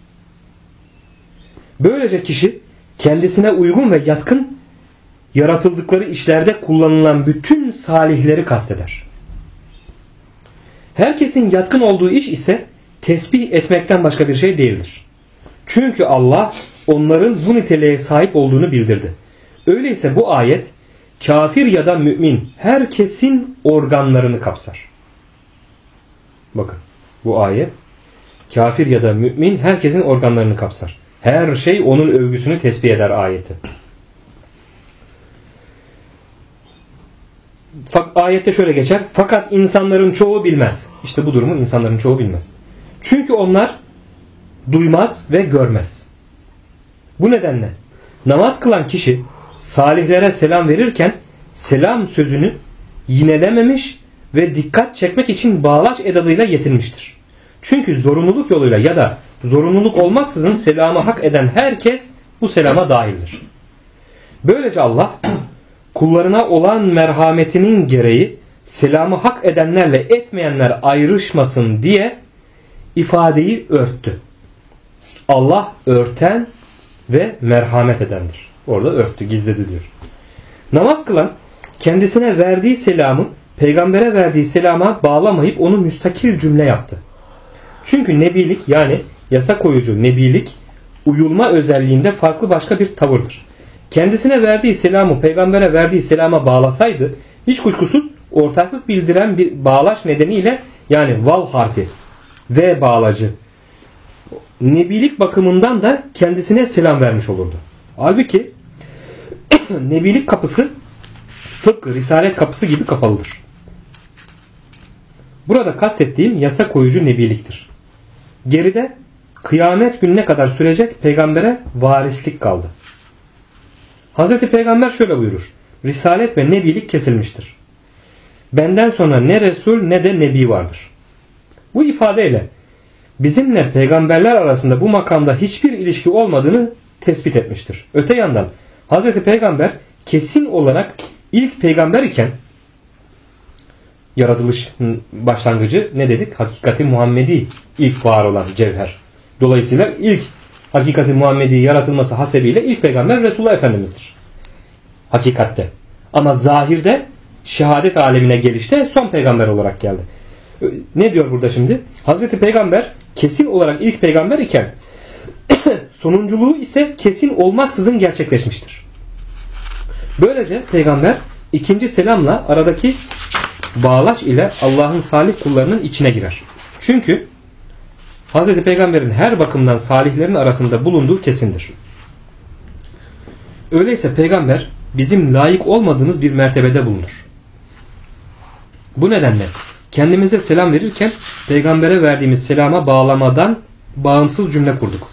Böylece kişi kendisine uygun ve yatkın yaratıldıkları işlerde kullanılan bütün salihleri kasteder. Herkesin yatkın olduğu iş ise tesbih etmekten başka bir şey değildir. Çünkü Allah onların bu niteliğe sahip olduğunu bildirdi. Öyleyse bu ayet kafir ya da mümin herkesin organlarını kapsar. Bakın bu ayet kafir ya da mümin herkesin organlarını kapsar. Her şey onun övgüsünü tesbih eder ayeti. Ayette şöyle geçer. Fakat insanların çoğu bilmez. İşte bu durumu insanların çoğu bilmez. Çünkü onlar duymaz ve görmez. Bu nedenle namaz kılan kişi salihlere selam verirken selam sözünü yinelememiş ve dikkat çekmek için bağlaç edadıyla yetinmiştir. Çünkü zorunluluk yoluyla ya da zorunluluk olmaksızın selamı hak eden herkes bu selama dahildir. Böylece Allah kullarına olan merhametinin gereği selamı hak edenlerle etmeyenler ayrışmasın diye ifadeyi örttü. Allah örten ve merhamet edendir. Orada örttü, gizledi diyor. Namaz kılan kendisine verdiği selamı peygambere verdiği selama bağlamayıp onu müstakil cümle yaptı. Çünkü nebilik yani yasa koyucu nebilik uyulma özelliğinde farklı başka bir tavırdır. Kendisine verdiği selamı peygambere verdiği selama bağlasaydı hiç kuşkusuz ortaklık bildiren bir bağlaç nedeniyle yani vav harfi ve bağlacı nebilik bakımından da kendisine selam vermiş olurdu. Halbuki nebilik kapısı tıpkı risalet kapısı gibi kapalıdır. Burada kastettiğim yasa koyucu nebiliktir. Geride kıyamet gününe kadar sürecek peygambere varislik kaldı. Hazreti Peygamber şöyle buyurur. Risalet ve nebilik kesilmiştir. Benden sonra ne Resul ne de Nebi vardır. Bu ifadeyle bizimle peygamberler arasında bu makamda hiçbir ilişki olmadığını tespit etmiştir. Öte yandan Hazreti Peygamber kesin olarak ilk peygamber iken yaratılış başlangıcı ne dedik? Hakikati Muhammedi ilk var olan cevher. Dolayısıyla ilk hakikati Muhammedi yaratılması hasebiyle ilk peygamber Resulullah Efendimiz'dir. Hakikatte. Ama zahirde şehadet alemine gelişte son peygamber olarak geldi. Ne diyor burada şimdi? Hazreti Peygamber kesin olarak ilk peygamber iken sonunculuğu ise kesin olmaksızın gerçekleşmiştir. Böylece peygamber ikinci selamla aradaki bağlaç ile Allah'ın salih kullarının içine girer. Çünkü Hazreti Peygamber'in her bakımdan salihlerin arasında bulunduğu kesindir. Öyleyse peygamber bizim layık olmadığımız bir mertebede bulunur. Bu nedenle kendimize selam verirken peygambere verdiğimiz selama bağlamadan bağımsız cümle kurduk.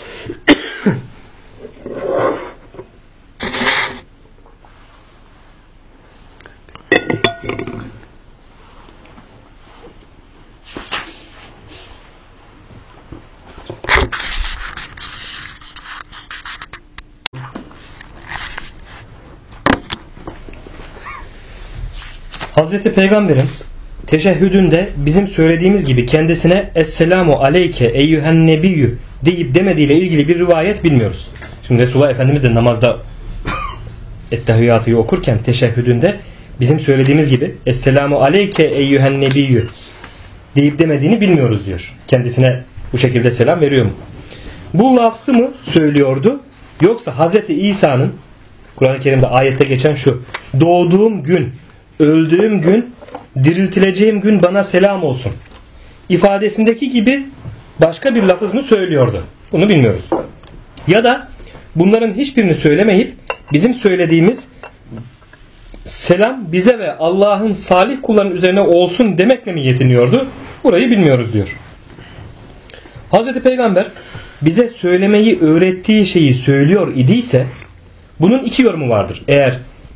Hazreti Peygamber'in teşehhüdünde bizim söylediğimiz gibi kendisine Esselamu aleyke eyyühen nebiyyü deyip demediğiyle ilgili bir rivayet bilmiyoruz. Şimdi Resulullah Efendimiz de namazda ettehiyyatıyı okurken teşehhüdünde bizim söylediğimiz gibi Esselamu aleyke eyyühen nebiyyü deyip demediğini bilmiyoruz diyor. Kendisine bu şekilde selam veriyor mu? Bu lafzı mı söylüyordu yoksa Hazreti İsa'nın Kur'an-ı Kerim'de ayette geçen şu doğduğum gün, öldüğüm gün, diriltileceğim gün bana selam olsun ifadesindeki gibi başka bir lafız mı söylüyordu? Bunu bilmiyoruz. Ya da bunların hiçbirini söylemeyip bizim söylediğimiz selam bize ve Allah'ın salih kullarının üzerine olsun demekle mi yetiniyordu? Burayı bilmiyoruz diyor. Hazreti Peygamber bize söylemeyi öğrettiği şeyi söylüyor idiyse bunun iki yorumu vardır. Eğer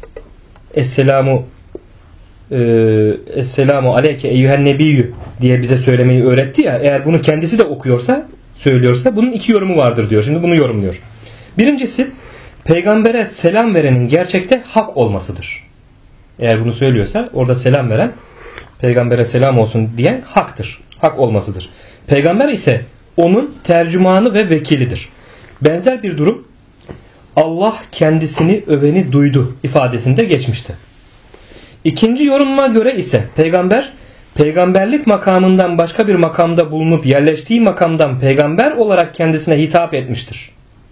Esselamu aleyke eyyühen nebiyyü diye bize söylemeyi öğretti ya, eğer bunu kendisi de okuyorsa, söylüyorsa bunun iki yorumu vardır diyor. Şimdi bunu yorumluyor. Birincisi peygambere selam verenin gerçekte hak olmasıdır. Eğer bunu söylüyorsa orada selam veren peygambere selam olsun diyen haktır. Hak olmasıdır. Peygamber ise onun tercümanı ve vekilidir. Benzer bir durum Allah kendisini öveni duydu ifadesinde geçmişti. İkinci yorumuma göre ise peygamber peygamberlik makamından başka bir makamda bulunup yerleştiği makamdan peygamber olarak kendisine hitap etmiştir.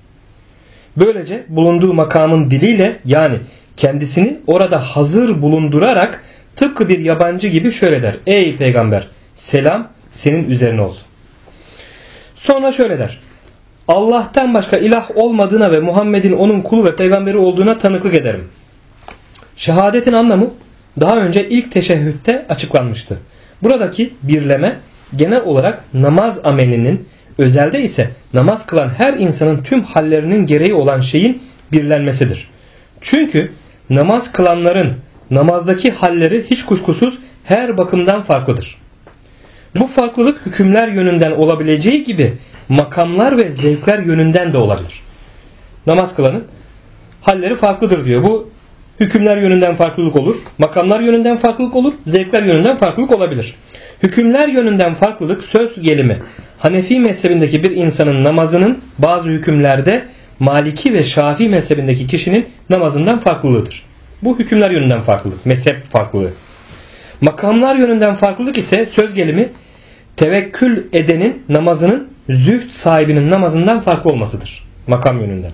Böylece bulunduğu makamın diliyle, yani kendisini orada hazır bulundurarak tıpkı bir yabancı gibi şöyle der: ey peygamber, selam senin üzerine olsun. Sonra şöyle der: Allah'tan başka ilah olmadığına ve Muhammed'in onun kulu ve peygamberi olduğuna tanıklık ederim. Şehadetin anlamı daha önce ilk teşehhütte açıklanmıştı. Buradaki birleme genel olarak namaz amelinin, özelde ise namaz kılan her insanın tüm hallerinin gereği olan şeyin birlenmesidir. Çünkü namaz kılanların namazdaki halleri hiç kuşkusuz her bakımdan farklıdır. Bu farklılık hükümler yönünden olabileceği gibi makamlar ve zevkler yönünden de olabilir. Namaz kılanın halleri farklıdır diyor. Bu hükümler yönünden farklılık olur, makamlar yönünden farklılık olur, zevkler yönünden farklılık olabilir. Hükümler yönünden farklılık söz gelimi Hanefi mezhebindeki bir insanın namazının bazı hükümlerde Maliki ve Şafii mezhebindeki kişinin namazından farklılığıdır. Bu hükümler yönünden farklılık, mezhep farklılığı. Makamlar yönünden farklılık ise söz gelimi tevekkül edenin namazının zühd sahibinin namazından farklı olmasıdır. Makam yönünden.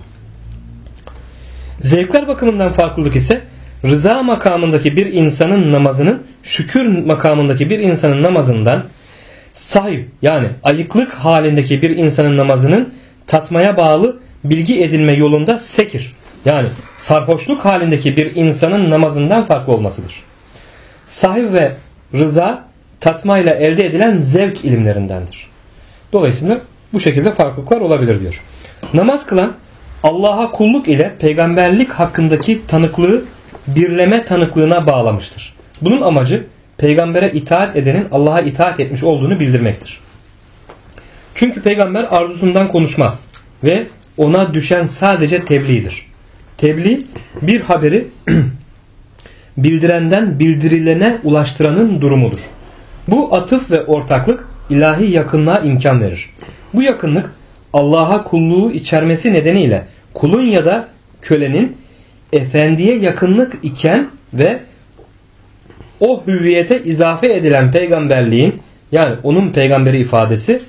Zevkler bakımından farklılık ise rıza makamındaki bir insanın namazının şükür makamındaki bir insanın namazından, sahip yani ayıklık halindeki bir insanın namazının tatmaya bağlı bilgi edinme yolunda sekir yani sarhoşluk halindeki bir insanın namazından farklı olmasıdır. Sahip ve rıza tatmayla elde edilen zevk ilimlerindendir. Dolayısıyla bu şekilde farklılıklar olabilir diyor. Namaz kılan Allah'a kulluk ile peygamberlik hakkındaki tanıklığı birleme tanıklığına bağlamıştır. Bunun amacı peygambere itaat edenin Allah'a itaat etmiş olduğunu bildirmektir. Çünkü peygamber arzusundan konuşmaz ve ona düşen sadece tebliğdir. Tebliğ bir haberi bildirenden bildirilene ulaştıranın durumudur. Bu atıf ve ortaklık ilahi yakınlığa imkan verir. Bu yakınlık Allah'a kulluğu içermesi nedeniyle kulun ya da kölenin efendiye yakınlık iken ve o hüviyete izafe edilen peygamberliğin, yani onun peygamberi ifadesi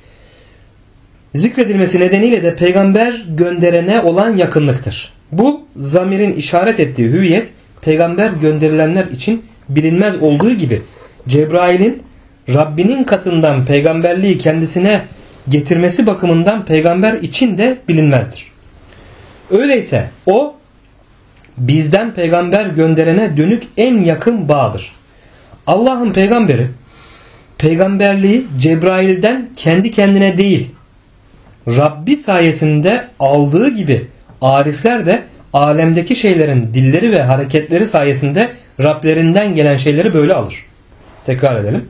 zikredilmesi nedeniyle de peygamber gönderene olan yakınlıktır. Bu zamirin işaret ettiği hüviyet peygamber gönderilenler için bilinmez olduğu gibi Cebrail'in Rabbinin katından peygamberliği kendisine getirmesi bakımından peygamber için de bilinmezdir. Öyleyse o bizden peygamber gönderene dönük en yakın bağdır. Allah'ın peygamberi peygamberliği Cebrail'den kendi kendine değil, Rabbi sayesinde aldığı gibi arifler de alemdeki şeylerin dilleri ve hareketleri sayesinde Rablerinden gelen şeyleri böyle alır. Tekrar edelim.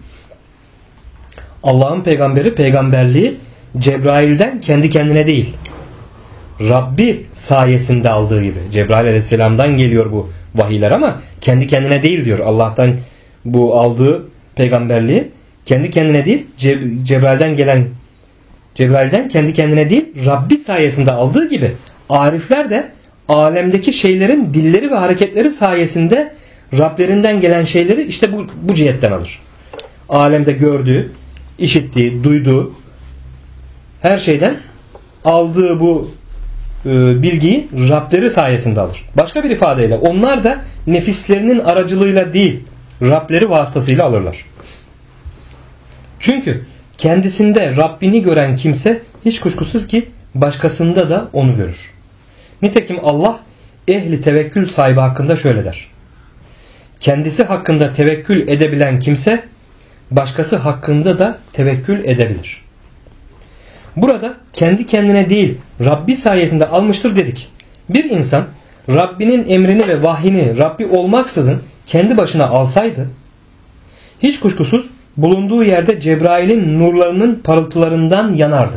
Allah'ın peygamberi peygamberliği Cebrail'den kendi kendine değil, Rabbi sayesinde aldığı gibi. Cebrail aleyhisselamdan geliyor bu vahiyler ama kendi kendine değil diyor. Allah'tan bu aldığı peygamberliği kendi kendine değil, Cebrail'den kendi kendine değil, Rabbi sayesinde aldığı gibi arifler de alemdeki şeylerin dilleri ve hareketleri sayesinde Rablerinden gelen şeyleri işte bu cihetten alır. Alemde gördüğü, işittiği, duyduğu her şeyden aldığı bu bilgiyi Rableri sayesinde alır. Başka bir ifadeyle onlar da nefislerinin aracılığıyla değil, Rableri vasıtasıyla alırlar. Çünkü kendisinde Rabbini gören kimse hiç kuşkusuz ki başkasında da onu görür. Nitekim Allah ehli tevekkül sahibi hakkında şöyle der: kendisi hakkında tevekkül edebilen kimse başkası hakkında da tevekkül edebilir. Burada kendi kendine değil Rabbi sayesinde almıştır dedik. Bir insan Rabbinin emrini ve vahyini Rabbi olmaksızın kendi başına alsaydı hiç kuşkusuz bulunduğu yerde Cebrail'in nurlarının parıltılarından yanardı.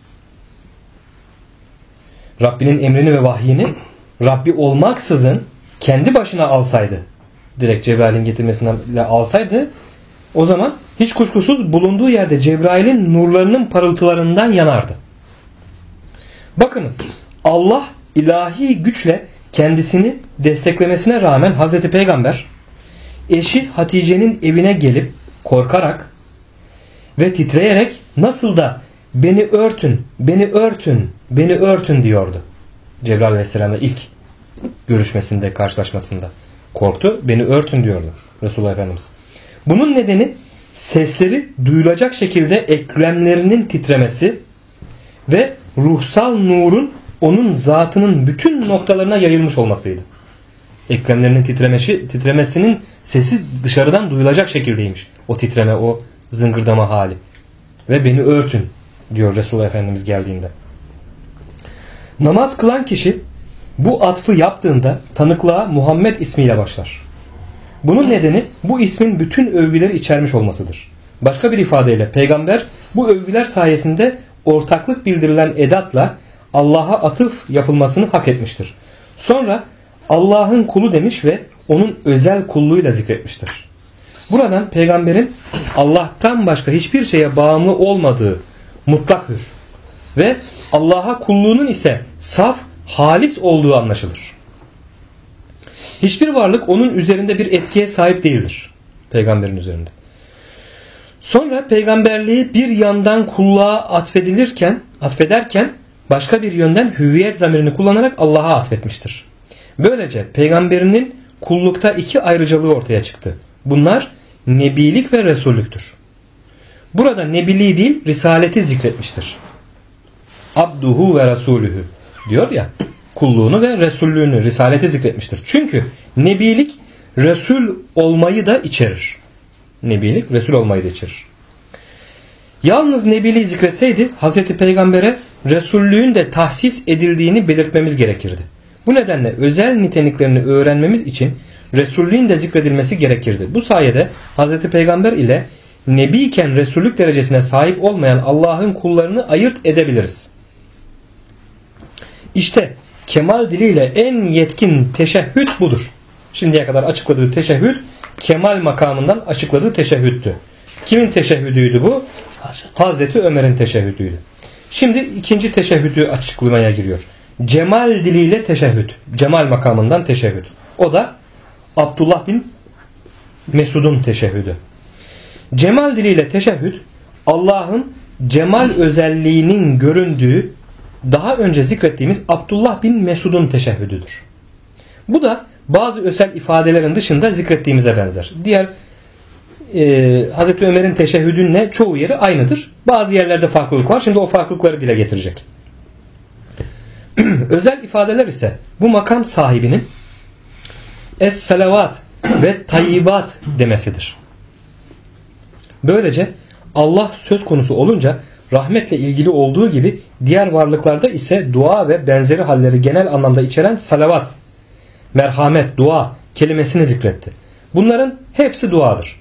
Rabbinin emrini ve vahyini Rabbi olmaksızın kendi başına alsaydı, direkt Cebrail'in getirmesiyle alsaydı o zaman hiç kuşkusuz bulunduğu yerde Cebrail'in nurlarının parıltılarından yanardı. Bakınız, Allah ilahi güçle kendisini desteklemesine rağmen Hazreti Peygamber eşi Hatice'nin evine gelip korkarak ve titreyerek nasıl da beni örtün, beni örtün, beni örtün diyordu. Cebrail Aleyhisselam'la ilk görüşmesinde, karşılaşmasında korktu, beni örtün diyordu Resulullah Efendimiz. Bunun nedeni sesleri duyulacak şekilde eklemlerinin titremesi ve ruhsal nurun onun zatının bütün noktalarına yayılmış olmasıydı. Eklemlerinin titremesinin sesi dışarıdan duyulacak şekildeymiş. O titreme, o zıngırdama hali. Ve beni örtün diyor Resulullah Efendimiz geldiğinde. Namaz kılan kişi bu atfı yaptığında tanıklığa Muhammed ismiyle başlar. Bunun nedeni bu ismin bütün övgüleri içermiş olmasıdır. Başka bir ifadeyle peygamber bu övgüler sayesinde ortaklık bildirilen edatla Allah'a atıf yapılmasını hak etmiştir. Sonra Allah'ın kulu demiş ve onun özel kulluğuyla zikretmiştir. Buradan peygamberin Allah'tan başka hiçbir şeye bağımlı olmadığı mutlak hür ve Allah'a kulluğunun ise saf, halis olduğu anlaşılır. Hiçbir varlık onun üzerinde bir etkiye sahip değildir. Peygamberin üzerinde. Sonra peygamberliği bir yandan kulluğa atfederken başka bir yönden hüviyet zamirini kullanarak Allah'a atfetmiştir. Böylece peygamberinin kullukta iki ayrıcalığı ortaya çıktı. Bunlar nebilik ve resullüktür. Burada nebiliği değil risaleti zikretmiştir. Abduhu ve rasulühü diyor ya, kulluğunu ve resullüğünü, risaleti zikretmiştir. Çünkü nebilik resul olmayı da içerir. Nebilik resul olmayı da içerir. Yalnız nebiliği zikretseydi Hazreti Peygamber'e resullüğün de tahsis edildiğini belirtmemiz gerekirdi. Bu nedenle özel niteliklerini öğrenmemiz için resullüğün de zikredilmesi gerekirdi. Bu sayede Hazreti Peygamber ile nebiyken resullük derecesine sahip olmayan Allah'ın kullarını ayırt edebiliriz. İşte kemal diliyle en yetkin teşehhüd budur. Şimdiye kadar açıkladığı teşehhüd kemal makamından açıkladığı teşehhüddü. Kimin teşehhüdüydü bu? Hazreti Ömer'in teşehhüdüydü. Şimdi ikinci teşehhüdü açıklamaya giriyor. Cemal diliyle teşehhüd. Cemal makamından teşehhüd. O da Abdullah bin Mesud'un teşehhüdü. Cemal diliyle teşehhüd Allah'ın cemal özelliğinin göründüğü daha önce zikrettiğimiz Abdullah bin Mesud'un teşehhüdüdür. Bu da bazı özel ifadelerin dışında zikrettiğimize benzer. Diğer Hazreti Ömer'in teşehhüdünle çoğu yeri aynıdır. Bazı yerlerde farklılık var. Şimdi o farklılıkları dile getirecek. Özel ifadeler ise bu makam sahibinin es-salavat ve tayyibat demesidir. Böylece Allah söz konusu olunca rahmetle ilgili olduğu gibi diğer varlıklarda ise dua ve benzeri halleri genel anlamda içeren salavat, merhamet, dua kelimesini zikretti. Bunların hepsi duadır.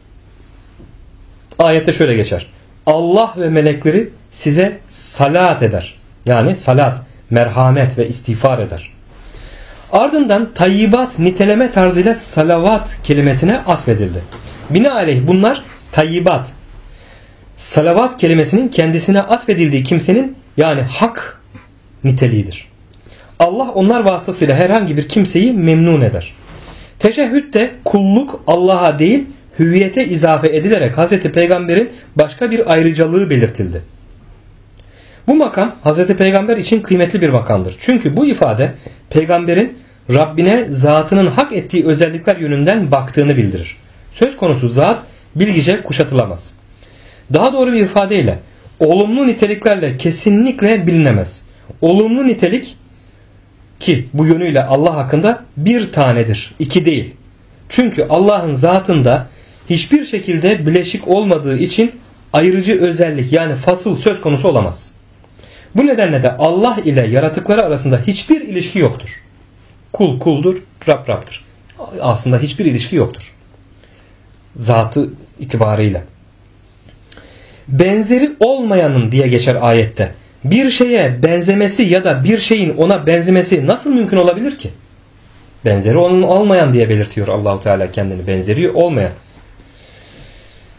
Ayette şöyle geçer. Allah ve melekleri size salat eder. Yani salat, merhamet ve istiğfar eder. Ardından tayyibat niteleme tarzıyla salavat kelimesine atfedildi. Binaenaleyh bunlar tayyibat, salavat kelimesinin kendisine atfedildiği kimsenin yani hak niteliğidir. Allah onlar vasıtasıyla herhangi bir kimseyi memnun eder. Teşehhüd de kulluk Allah'a değil hüviyete izafe edilerek Hazreti Peygamber'in başka bir ayrıcalığı belirtildi. Bu makam Hazreti Peygamber için kıymetli bir makamdır. Çünkü bu ifade Peygamber'in Rabbine zatının hak ettiği özellikler yönünden baktığını bildirir. Söz konusu zat bilgice kuşatılamaz. Daha doğru bir ifadeyle olumlu niteliklerle kesinlikle bilinemez. Olumlu nitelik ki bu yönüyle Allah hakkında bir tanedir, iki değil. Çünkü Allah'ın zatında hiçbir şekilde bileşik olmadığı için ayrıcı özellik yani fasıl söz konusu olamaz. Bu nedenle de Allah ile yaratıkları arasında hiçbir ilişki yoktur. Kul kuldur, Rab Rab'dır. Aslında hiçbir ilişki yoktur. Zatı itibarıyla. Benzeri olmayanın diye geçer ayette. Bir şeye benzemesi ya da bir şeyin ona benzemesi nasıl mümkün olabilir ki? Benzeri onun olmayan diye belirtiyor Allahu Teala kendini. Benzeri olmayan.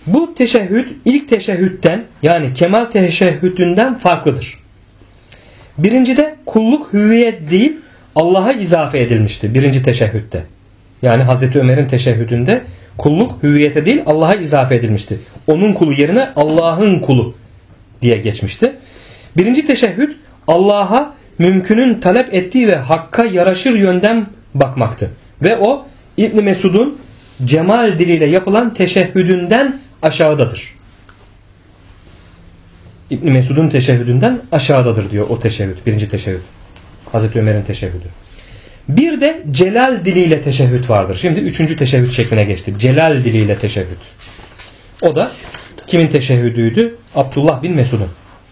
Bu teşehhüd ilk teşehhütten yani kemal teşehhüdünden farklıdır. Birincide kulluk hüviyet değil Allah'a izafe edilmişti birinci teşehhütte. Yani Hazreti Ömer'in teşehhüdünde kulluk hüviyete değil Allah'a izafe edilmişti. Onun kulu yerine Allah'ın kulu diye geçmişti. Birinci teşehhüd Allah'a mümkünün talep ettiği ve hakka yaraşır yönden bakmaktı. Ve o İbn Mesud'un cemal diliyle yapılan teşehhüdünden aşağıdadır. İbn Mesud'un teşehhüdünden aşağıdadır diyor o teşehhüd. Birinci teşehhüd. Hazreti Ömer'in teşehhüdü. Bir de celal diliyle teşehhüd vardır. Şimdi üçüncü teşehhüd şekline geçtik. Celal diliyle teşehhüd. O da kimin teşehhüdüydü? Abdullah bin Mesud'un.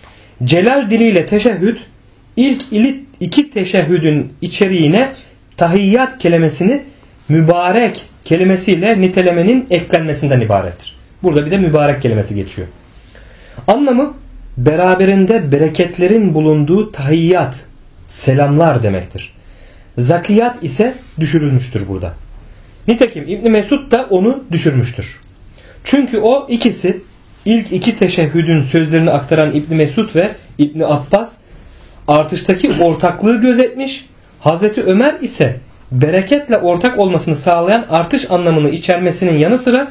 Celal diliyle teşehhüd ilk iki teşehhüdün içeriğine tahiyyat kelimesini mübarek kelimesiyle nitelemenin eklenmesinden ibarettir. Burada bir de mübarek kelimesi geçiyor. Anlamı beraberinde bereketlerin bulunduğu tahiyyat, selamlar demektir. Zakiyat ise düşürülmüştür burada. Nitekim İbn Mesud da onu düşürmüştür. Çünkü o ikisi ilk iki teşehhüdün sözlerini aktaran İbn Mesud ve İbn Abbas artıştaki ortaklığı gözetmiş. Hazreti Ömer ise bereketle ortak olmasını sağlayan artış anlamını içermesinin yanı sıra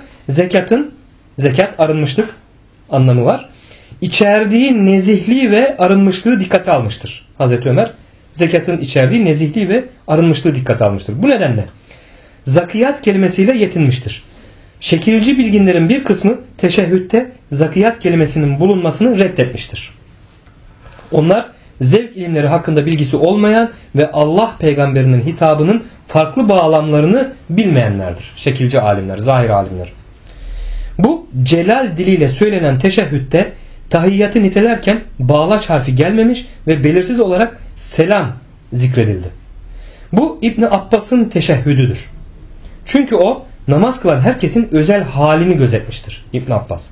zekat arınmışlık anlamı var. İçerdiği nezihliği ve arınmışlığı dikkate almıştır. Hazreti Ömer zekatın içerdiği nezihliği ve arınmışlığı dikkate almıştır. Bu nedenle zakiyat kelimesiyle yetinmiştir. Şekilci bilginlerin bir kısmı teşehhütte zakiyat kelimesinin bulunmasını reddetmiştir. Onlar zevk ilimleri hakkında bilgisi olmayan ve Allah peygamberinin hitabının farklı bağlamlarını bilmeyenlerdir. Şekilci alimler, zahir alimler. Bu celal diliyle söylenen teşehhütte tahiyyatı nitelerken bağlaç harfi gelmemiş ve belirsiz olarak selam zikredildi. Bu İbn Abbas'ın teşehhüdüdür. Çünkü o namaz kılan herkesin özel halini gözetmiştir İbn Abbas.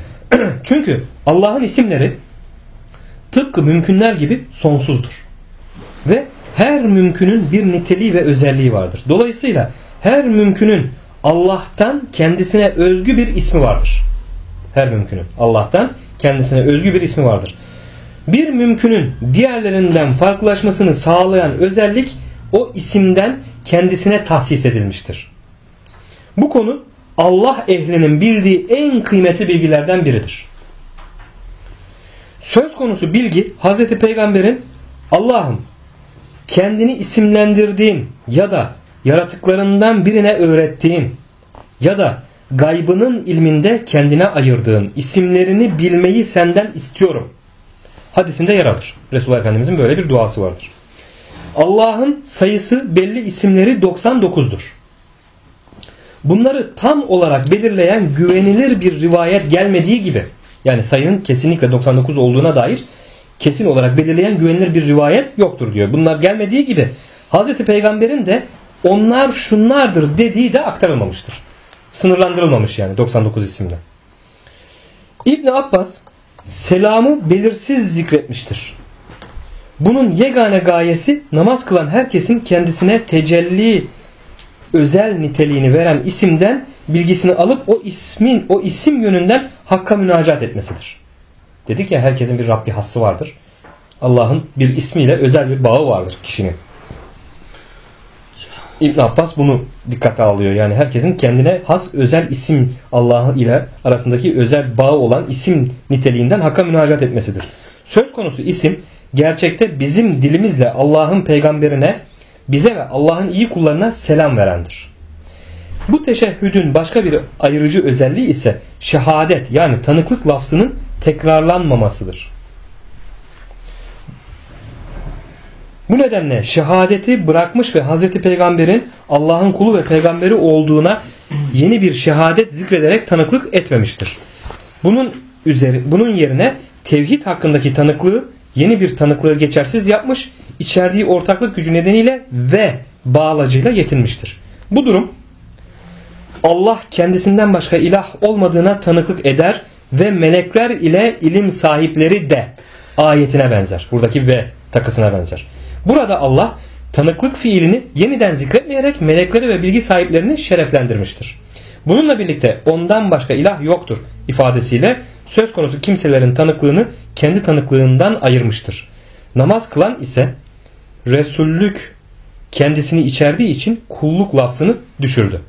Çünkü Allah'ın isimleri tıpkı mümkünler gibi sonsuzdur. Ve her mümkünün bir niteliği ve özelliği vardır. Dolayısıyla her mümkünün Allah'tan kendisine özgü bir ismi vardır. Her mümkünün Allah'tan kendisine özgü bir ismi vardır. Bir mümkünün diğerlerinden farklılaşmasını sağlayan özellik o isimden kendisine tahsis edilmiştir. Bu konu Allah ehlinin bildiği en kıymetli bilgilerden biridir. Söz konusu bilgi Hz. Peygamber'in Allah'ım kendini isimlendirdiğin ya da yaratıklarından birine öğrettiğin ya da gaybının ilminde kendine ayırdığın isimlerini bilmeyi senden istiyorum hadisinde yer alır. Resulullah Efendimizin böyle bir duası vardır. Allah'ın sayısı belli isimleri 99'dur. Bunları tam olarak belirleyen güvenilir bir rivayet gelmediği gibi, yani sayının kesinlikle 99 olduğuna dair kesin olarak belirleyen güvenilir bir rivayet yoktur diyor. Bunlar gelmediği gibi Hazreti Peygamber'in de onlar şunlardır dediği de aktarılmamıştır. Sınırlandırılmamış yani 99 isimle. İbn Abbas selamı belirsiz zikretmiştir. Bunun yegane gayesi namaz kılan herkesin kendisine tecelli özel niteliğini veren isimden bilgisini alıp o isim yönünden Hakk'a münacat etmesidir. Dedik ya herkesin bir Rabbi hassı vardır. Allah'ın bir ismiyle özel bir bağı vardır kişinin. İbn Abbas bunu dikkate alıyor. Yani herkesin kendine has özel isim Allah ile arasındaki özel bağı olan isim niteliğinden Hakk'a münacat etmesidir. Söz konusu isim gerçekte bizim dilimizle Allah'ın peygamberine, bize ve Allah'ın iyi kullarına selam verendir. Bu teşehhüdün başka bir ayırıcı özelliği ise şehadet yani tanıklık lafzının tekrarlanmamasıdır. Bu nedenle şehadeti bırakmış ve Hazreti Peygamber'in Allah'ın kulu ve peygamberi olduğuna yeni bir şehadet zikrederek tanıklık etmemiştir. Bunun yerine tevhid hakkındaki tanıklığı yeni bir tanıklığı geçersiz yapmış, içerdiği ortaklık gücü nedeniyle ve bağlacıyla yetinmiştir. Bu durum Allah kendisinden başka ilah olmadığına tanıklık eder ve melekler ile ilim sahipleri de ayetine benzer. Buradaki ve takısına benzer. Burada Allah tanıklık fiilini yeniden zikretmeyerek melekleri ve bilgi sahiplerini şereflendirmiştir. Bununla birlikte ondan başka ilah yoktur ifadesiyle söz konusu kimselerin tanıklığını kendi tanıklığından ayırmıştır. Namaz kılan ise Resullük kendisini içerdiği için kulluk lafzını düşürdü.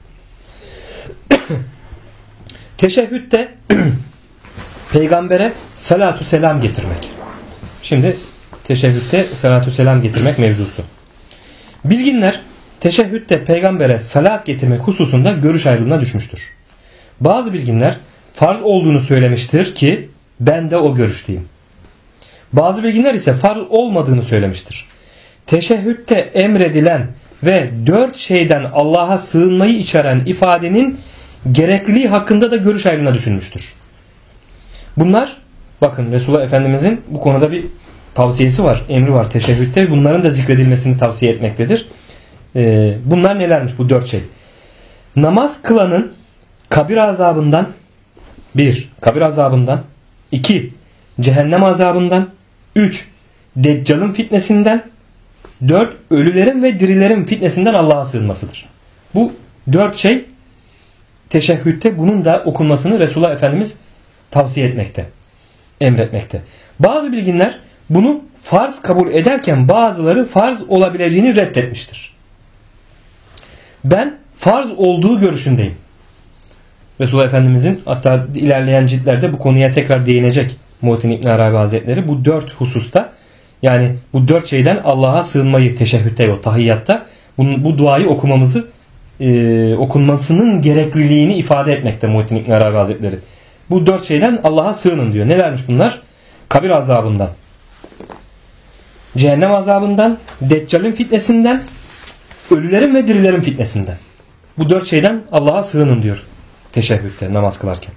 Teşehhütte peygambere salatu selam getirmek. Şimdi teşehhütte salatu selam getirmek mevzusu. Bilginler teşehhütte peygambere salat getirmek hususunda görüş ayrılığına düşmüştür. Bazı bilginler farz olduğunu söylemiştir ki ben de o görüşteyim. Bazı bilginler ise farz olmadığını söylemiştir. Teşehhütte emredilen ve 4 şeyden Allah'a sığınmayı içeren ifadenin gerekliliği hakkında da görüş ayrılığına düşünmüştür. Bunlar, bakın Resulullah Efendimizin bu konuda bir tavsiyesi var, emri var teşehhütte. Bunların da zikredilmesini tavsiye etmektedir. Bunlar nelermiş bu 4 şey? Namaz kılanın kabir azabından 1. Kabir azabından 2. Cehennem azabından 3. Deccal'ın fitnesinden 4. Ölülerin ve dirilerin fitnesinden Allah'a sığınmasıdır. Bu 4 şey teşehhütte bunun da okunmasını Resulullah Efendimiz tavsiye etmekte, emretmekte. Bazı bilginler bunu farz kabul ederken bazıları farz olabileceğini reddetmiştir. Ben farz olduğu görüşündeyim. Resulullah Efendimizin hatta ilerleyen ciltlerde bu konuya tekrar değinecek Muhittin İbn Arabi Hazretleri. Bu 4 hususta, yani bu 4 şeyden Allah'a sığınmayı teşehhütte ve tahiyyatta bu duayı okunmasının gerekliliğini ifade etmekte Muhittin İbn Arabi Hazretleri. Bu 4 şeyden Allah'a sığının diyor. Nelermiş bunlar? Kabir azabından, cehennem azabından, Deccal'in fitnesinden, ölülerin ve dirilerin fitnesinden. Bu 4 şeyden Allah'a sığının diyor teşehhütte, namaz kılarken.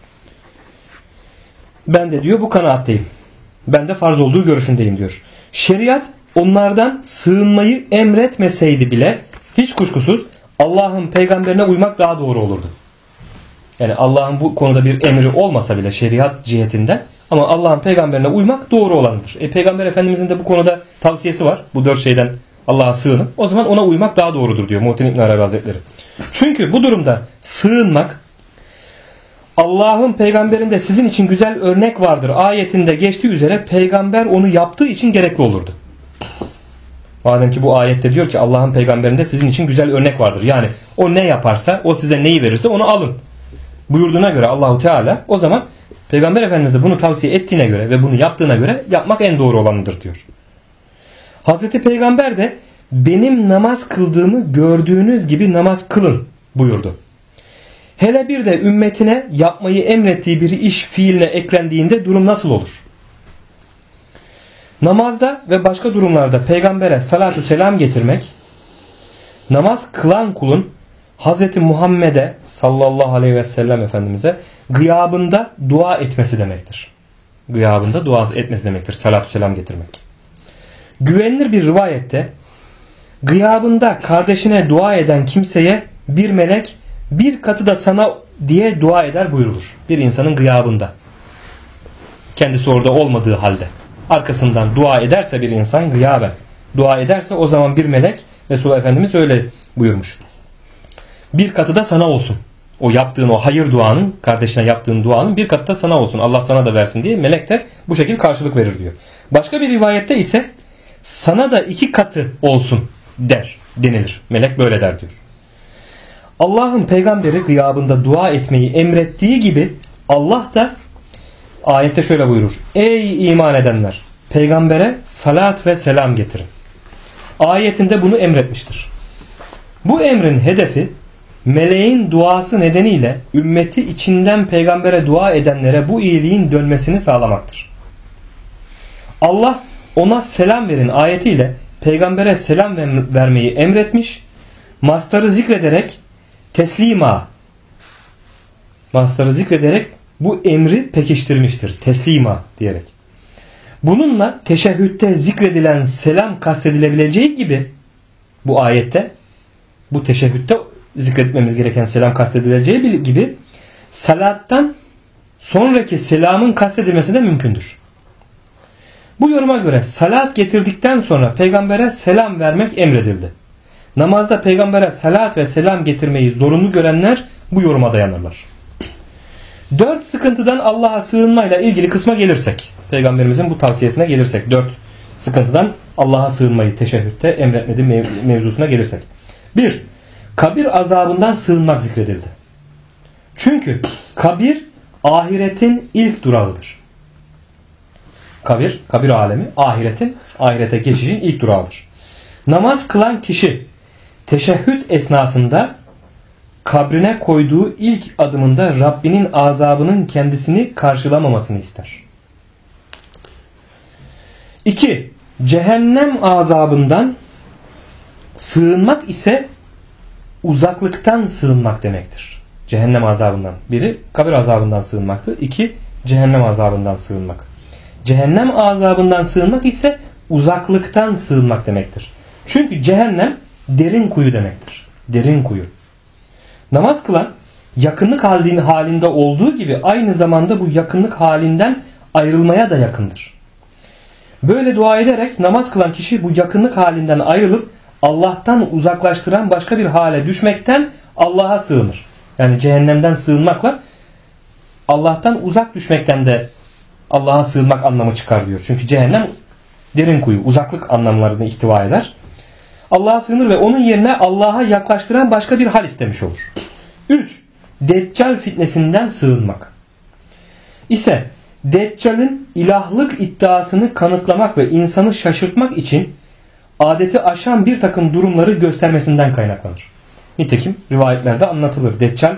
Ben de diyor bu kanaatteyim. Ben de farz olduğu görüşündeyim diyor. Şeriat onlardan sığınmayı emretmeseydi bile hiç kuşkusuz Allah'ın peygamberine uymak daha doğru olurdu. Yani Allah'ın bu konuda bir emri olmasa bile şeriat cihetinden, ama Allah'ın peygamberine uymak doğru olanıdır. Peygamber Efendimizin de bu konuda tavsiyesi var. Bu 4 şeyden Allah'a sığının. O zaman ona uymak daha doğrudur diyor Muhittin İbn Arabi Hazretleri. Çünkü bu durumda sığınmak, Allah'ın peygamberinde sizin için güzel örnek vardır ayetinde geçtiği üzere peygamber onu yaptığı için gerekli olurdu. Madem ki bu ayette diyor ki Allah'ın peygamberinde sizin için güzel örnek vardır. Yani o ne yaparsa, o size neyi verirse onu alın buyurduğuna göre Allahu Teala, o zaman Peygamber Efendimiz de bunu tavsiye ettiğine göre ve bunu yaptığına göre yapmak en doğru olanıdır diyor. Hazreti Peygamber de benim namaz kıldığımı gördüğünüz gibi namaz kılın buyurdu. Hele bir de ümmetine yapmayı emrettiği bir iş fiiline eklendiğinde durum nasıl olur? Namazda ve başka durumlarda peygambere salatu selam getirmek, namaz kılan kulun Hz. Muhammed'e sallallahu aleyhi ve sellem Efendimiz'e gıyabında dua etmesi demektir. Gıyabında dua etmesi demektir salatu selam getirmek. Güvenilir bir rivayette gıyabında kardeşine dua eden kimseye bir melek bir katı da sana diye dua eder buyurulur. Bir insanın gıyabında, kendisi orada olmadığı halde arkasından dua ederse bir insan, gıyaben dua ederse, o zaman bir melek, Resulullah Efendimiz öyle buyurmuş, bir katı da sana olsun. O yaptığın o hayır duanın, kardeşine yaptığın duanın bir katı da sana olsun. Allah sana da versin diye melek de bu şekilde karşılık verir diyor. Başka bir rivayette ise sana da 2 katı olsun denilir. Melek böyle der diyor. Allah'ın peygamberi gıyabında dua etmeyi emrettiği gibi Allah da ayette şöyle buyurur. Ey iman edenler! Peygambere salat ve selam getirin. Ayetinde bunu emretmiştir. Bu emrin hedefi meleğin duası nedeniyle ümmeti içinden peygambere dua edenlere bu iyiliğin dönmesini sağlamaktır. Allah ona selam verin ayetiyle peygambere selam vermeyi emretmiş, mastarı zikrederek bu emri pekiştirmiştir. Teslima diyerek. Bununla teşehhütte zikredilen selam kastedilebileceği gibi bu ayette, bu teşehhütte zikretmemiz gereken selam kastedileceği gibi salattan sonraki selamın kastedilmesi de mümkündür. Bu yoruma göre salat getirdikten sonra peygambere selam vermek emredildi. Namazda peygambere salat ve selam getirmeyi zorunlu görenler bu yoruma dayanırlar. 4 sıkıntıdan Allah'a sığınmayla ilgili kısma gelirsek, Peygamberimizin bu tavsiyesine gelirsek, 4 sıkıntıdan Allah'a sığınmayı teşehhütte emretmediği mevzusuna gelirsek. 1. Kabir azabından sığınmak zikredildi. Çünkü kabir ahiretin ilk durağıdır. Kabir alemi ahirete geçişin ilk durağıdır. Namaz kılan kişi teşehhüd esnasında kabrine koyduğu ilk adımında Rabbinin azabının kendisini karşılamamasını ister. 2. Cehennem azabından sığınmak ise uzaklıktan sığınmak demektir. Cehennem azabından. Biri kabir azabından sığınmaktı. 2. Cehennem azabından sığınmak. Cehennem azabından sığınmak ise uzaklıktan sığınmak demektir. Çünkü cehennem derin kuyu demektir. Derin kuyu. Namaz kılan yakınlık halinde olduğu gibi aynı zamanda bu yakınlık halinden ayrılmaya da yakındır. Böyle dua ederek namaz kılan kişi bu yakınlık halinden ayrılıp Allah'tan uzaklaştıran başka bir hale düşmekten Allah'a sığınır. Yani cehennemden sığınmakla Allah'tan uzak düşmekten de Allah'a sığınmak anlamı çıkar diyor. Çünkü cehennem derin kuyu, uzaklık anlamlarını ihtiva eder. Allah'a sığınır ve onun yerine Allah'a yaklaştıran başka bir hal istemiş olur. 3. Deccal fitnesinden sığınmak. İse Deccal'in ilahlık iddiasını kanıtlamak ve insanı şaşırtmak için adeti aşan bir takım durumları göstermesinden kaynaklanır. Nitekim rivayetlerde anlatılır. Deccal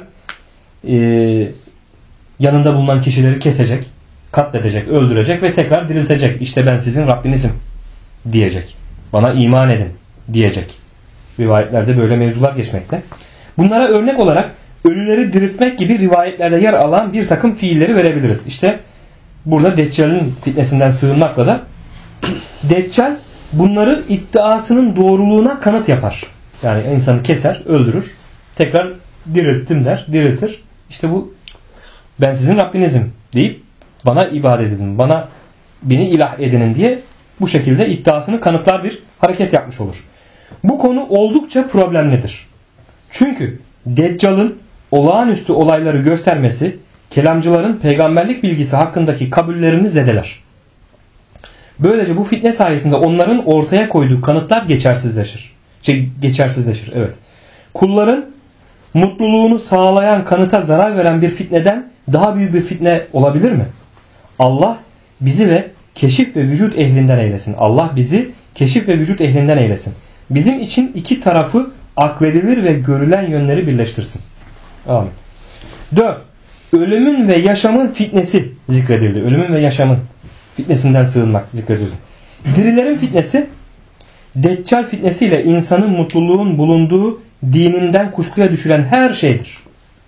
yanında bulunan kişileri kesecek, katledecek, öldürecek ve tekrar diriltecek. İşte ben sizin Rabbinizim diyecek. Bana iman edin diyecek. Rivayetlerde böyle mevzular geçmekte. Bunlara örnek olarak ölüleri diriltmek gibi rivayetlerde yer alan bir takım fiilleri verebiliriz. İşte burada Deccal'in fitnesinden sığınmakla da Deccal bunları iddiasının doğruluğuna kanıt yapar. Yani insanı keser, öldürür. Tekrar dirilttim der, diriltir. İşte bu ben sizin Rabbinizim deyip bana ibadet edin, beni ilah edinin diye bu şekilde iddiasını kanıtlar bir hareket yapmış olur. Bu konu oldukça problemlidir. Çünkü Deccal'ın olağanüstü olayları göstermesi kelamcıların peygamberlik bilgisi hakkındaki kabullerini zedeler. Böylece bu fitne sayesinde onların ortaya koyduğu kanıtlar geçersizleşir. Evet. Kulların mutluluğunu sağlayan kanıta zarar veren bir fitneden daha büyük bir fitne olabilir mi? Allah bizi ve keşif ve vücut ehlinden eylesin. Allah bizi keşif ve vücut ehlinden eylesin. Bizim için iki tarafı akledilir ve görülen yönleri birleştirsin. Amin. 4. Ölümün ve yaşamın fitnesi zikredildi. Ölümün ve yaşamın fitnesinden sığınmak zikredildi. Dirilerin fitnesi, Deccal fitnesiyle insanın mutluluğun bulunduğu dininden kuşkuya düşüren her şeydir.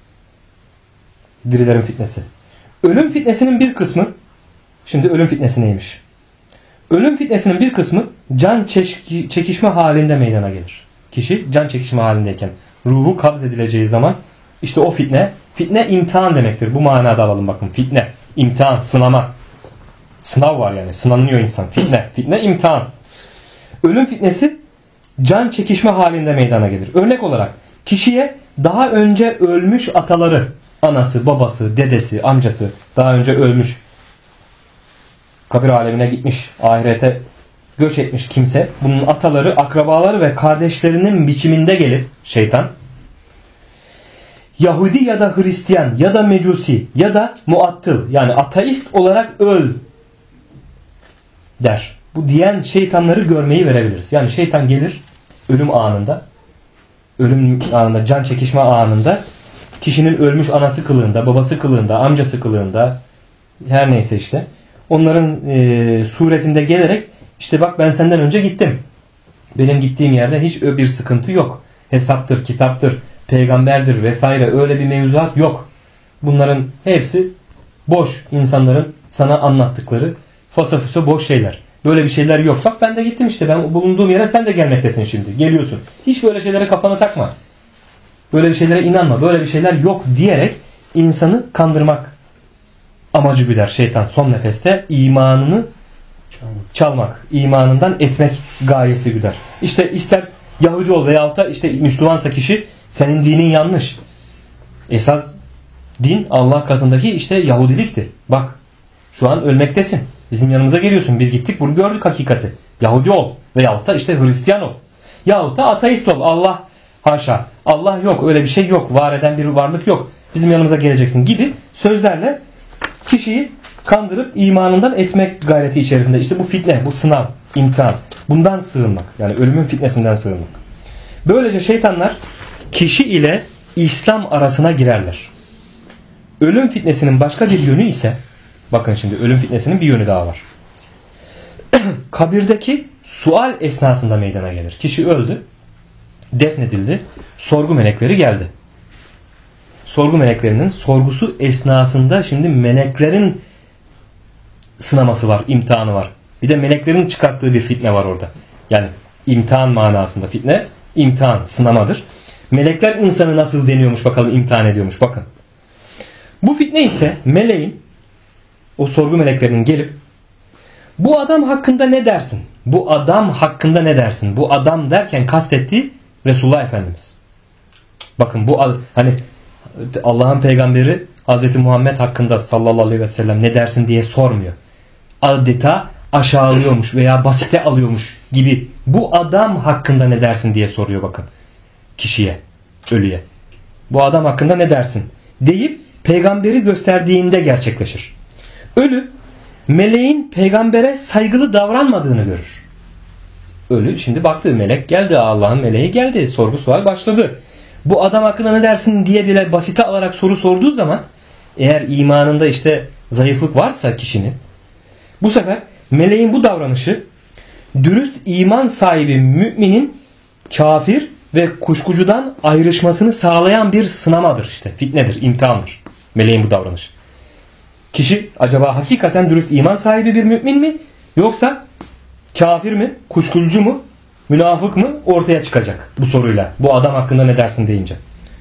Dirilerin fitnesi. Ölüm fitnesinin bir kısmı, şimdi ölüm fitnesi neymiş? Ölüm fitnesinin bir kısmı can çekişme halinde meydana gelir. Kişi can çekişme halindeyken ruhu kabz edileceği zaman işte o fitne imtihan demektir. Bu manada alalım bakın. Fitne, imtihan, sınama. Sınav var yani. Sınanıyor insan. Fitne imtihan. Ölüm fitnesi can çekişme halinde meydana gelir. Örnek olarak kişiye daha önce ölmüş ataları, anası, babası, dedesi, amcası daha önce ölmüş, kabir alemine gitmiş, ahirete göç etmiş kimse, bunun ataları, akrabaları ve kardeşlerinin biçiminde gelip şeytan Yahudi ya da Hristiyan ya da Mecusi ya da muattıl yani ateist olarak öl der. Bu diyen şeytanları görmeyi verebiliriz. Yani şeytan gelir ölüm anında, can çekişme anında kişinin ölmüş anası kılığında, babası kılığında, amcası kılığında her neyse işte onların suretinde gelerek işte bak ben senden önce gittim. Benim gittiğim yerde hiç bir sıkıntı yok. Hesaptır, kitaptır, peygamberdir vesaire öyle bir mevzuat yok. Bunların hepsi boş insanların sana anlattıkları fasafiso boş şeyler. Böyle bir şeyler yok. Bak ben de gittim işte ben bulunduğum yere sen de gelmektesin şimdi. Geliyorsun. Hiç böyle şeylere kafanı takma. Böyle bir şeylere inanma. Böyle bir şeyler yok diyerek insanı kandırmak amacı güder şeytan son nefeste imanını çalmak, imanından etmek gayesi güder. İşte ister Yahudi ol veyahut da işte Müslümansa kişi senin dinin yanlış. Esas din Allah katındaki işte Yahudilikti. Bak şu an ölmektesin. Bizim yanımıza geliyorsun. Biz gittik bunu gördük hakikati. Yahudi ol. Veyahut da işte Hristiyan ol. Yahut da ateist ol. Allah haşa. Allah yok. Öyle bir şey yok. Var eden bir varlık yok. Bizim yanımıza geleceksin gibi sözlerle kişiyi kandırıp imanından etmek gayreti içerisinde. İşte bu fitne, bu sınav, imtihan. Bundan sığınmak. Yani ölümün fitnesinden sığınmak. Böylece şeytanlar kişi ile İslam arasına girerler. Ölüm fitnesinin başka bir yönü ise, bakın şimdi ölüm fitnesinin bir yönü daha var. Kabirdeki sual esnasında meydana gelir. Kişi öldü, defnedildi, sorgu melekleri geldi. Sorgu meleklerinin sorgusu esnasında şimdi meleklerin sınaması var, imtihanı var. Bir de meleklerin çıkarttığı bir fitne var orada. Yani imtihan manasında fitne, imtihan, sınamadır. Melekler insanı nasıl deniyormuş bakalım, imtihan ediyormuş bakın. Bu fitne ise meleğin, o sorgu meleklerinin gelip bu adam hakkında ne dersin? Bu adam hakkında ne dersin? Bu adam derken kastettiği Resulullah Efendimiz. Bakın bu hani Allah'ın peygamberi Hz. Muhammed hakkında sallallahu aleyhi ve sellem ne dersin diye sormuyor. Adeta aşağılıyormuş veya basite alıyormuş gibi bu adam hakkında ne dersin diye soruyor bakın. Kişiye, ölüye. Bu adam hakkında ne dersin? Deyip peygamberi gösterdiğinde gerçekleşir. Ölü meleğin peygambere saygılı davranmadığını görür. Ölü şimdi baktı, melek geldi, Allah'ın meleği geldi, sorgu sual başladı. Bu adam hakkında ne dersin diye bile basite alarak soru sorduğu zaman eğer imanında işte zayıflık varsa kişinin, bu sefer meleğin bu davranışı dürüst iman sahibi müminin kafir ve kuşkucudan ayrışmasını sağlayan bir sınamadır işte. Fitnedir, imtihandır. Meleğin bu davranışı. Kişi acaba hakikaten dürüst iman sahibi bir mümin mi? Yoksa kafir mi? Kuşkucu mu? Münafık mı? Ortaya çıkacak bu soruyla. Bu adam hakkında ne dersin deyince.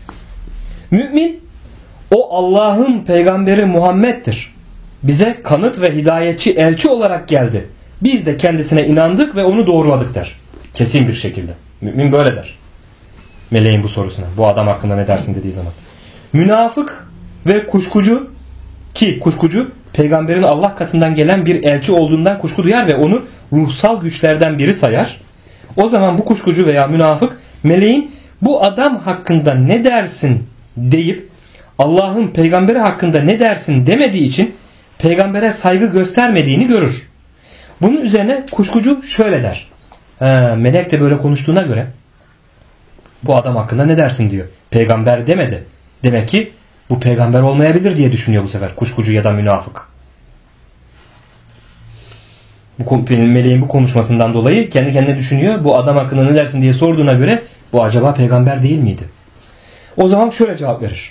Mümin o Allah'ın peygamberi Muhammed'dir. Bize kanıt ve hidayetçi elçi olarak geldi. Biz de kendisine inandık ve onu doğruladık der. Kesin bir şekilde. Mümin böyle der. Meleğin bu sorusuna. Bu adam hakkında ne dersin dediği zaman. Münafık ve kuşkucu, ki kuşkucu peygamberin Allah katından gelen bir elçi olduğundan kuşku duyar ve onu ruhsal güçlerden biri sayar. O zaman bu kuşkucu veya münafık meleğin bu adam hakkında ne dersin deyip Allah'ın peygamberi hakkında ne dersin demediği için peygambere saygı göstermediğini görür. Bunun üzerine kuşkucu şöyle der. Melek de böyle konuştuğuna göre bu adam hakkında ne dersin diyor. Peygamber demedi. Demek ki bu peygamber olmayabilir diye düşünüyor bu sefer kuşkucu ya da münafık. Meleğin bu konuşmasından dolayı kendi kendine düşünüyor. Bu adam hakkında ne dersin diye sorduğuna göre bu acaba peygamber değil miydi? O zaman şöyle cevap verir.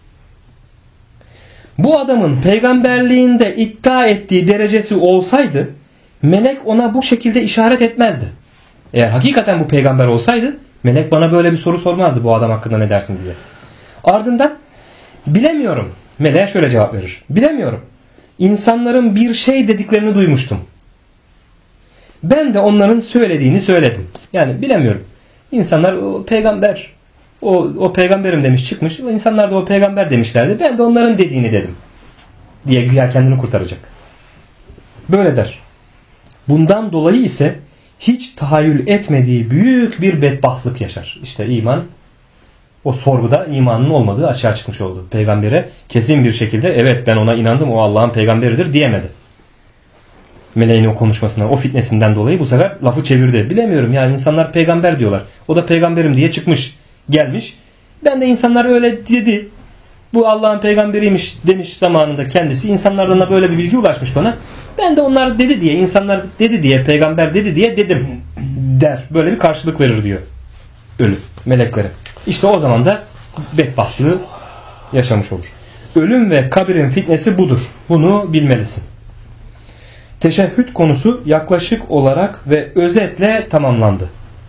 Bu adamın peygamberliğinde iddia ettiği derecesi olsaydı melek ona bu şekilde işaret etmezdi. Eğer hakikaten bu peygamber olsaydı melek bana böyle bir soru sormazdı, bu adam hakkında ne dersin diye. Ardından bilemiyorum. Meleğe şöyle cevap verir. Bilemiyorum. İnsanların bir şey dediklerini duymuştum. Ben de onların söylediğini söyledim. Yani bilemiyorum. İnsanlar o peygamber, o peygamberim demiş çıkmış. İnsanlar da o peygamber demişlerdi. Ben de onların dediğini dedim. Diye güya kendini kurtaracak. Böyle der. Bundan dolayı ise hiç tahayyül etmediği büyük bir bedbahtlık yaşar. İşte iman, o sorguda imanın olmadığı açığa çıkmış oldu. Peygambere kesin bir şekilde evet ben ona inandım, o Allah'ın peygamberidir diyemedi. Meleğin o konuşmasına, o fitnesinden dolayı bu sefer lafı çevirdi. Bilemiyorum ya, insanlar peygamber diyorlar. O da peygamberim diye çıkmış, gelmiş. Ben de insanlar öyle dedi. Bu Allah'ın peygamberiymiş demiş zamanında kendisi. İnsanlardan da böyle bir bilgi ulaşmış bana. Ben de onlar dedi diye, insanlar dedi diye, peygamber dedi diye dedim der. Böyle bir karşılık verir diyor ölü meleklere. İşte o zaman da bedbahtlığı yaşamış olur. Ölüm ve kabirin fitnesi budur. Bunu bilmelisin. Teşehhüd konusu yaklaşık olarak ve özetle tamamlandı.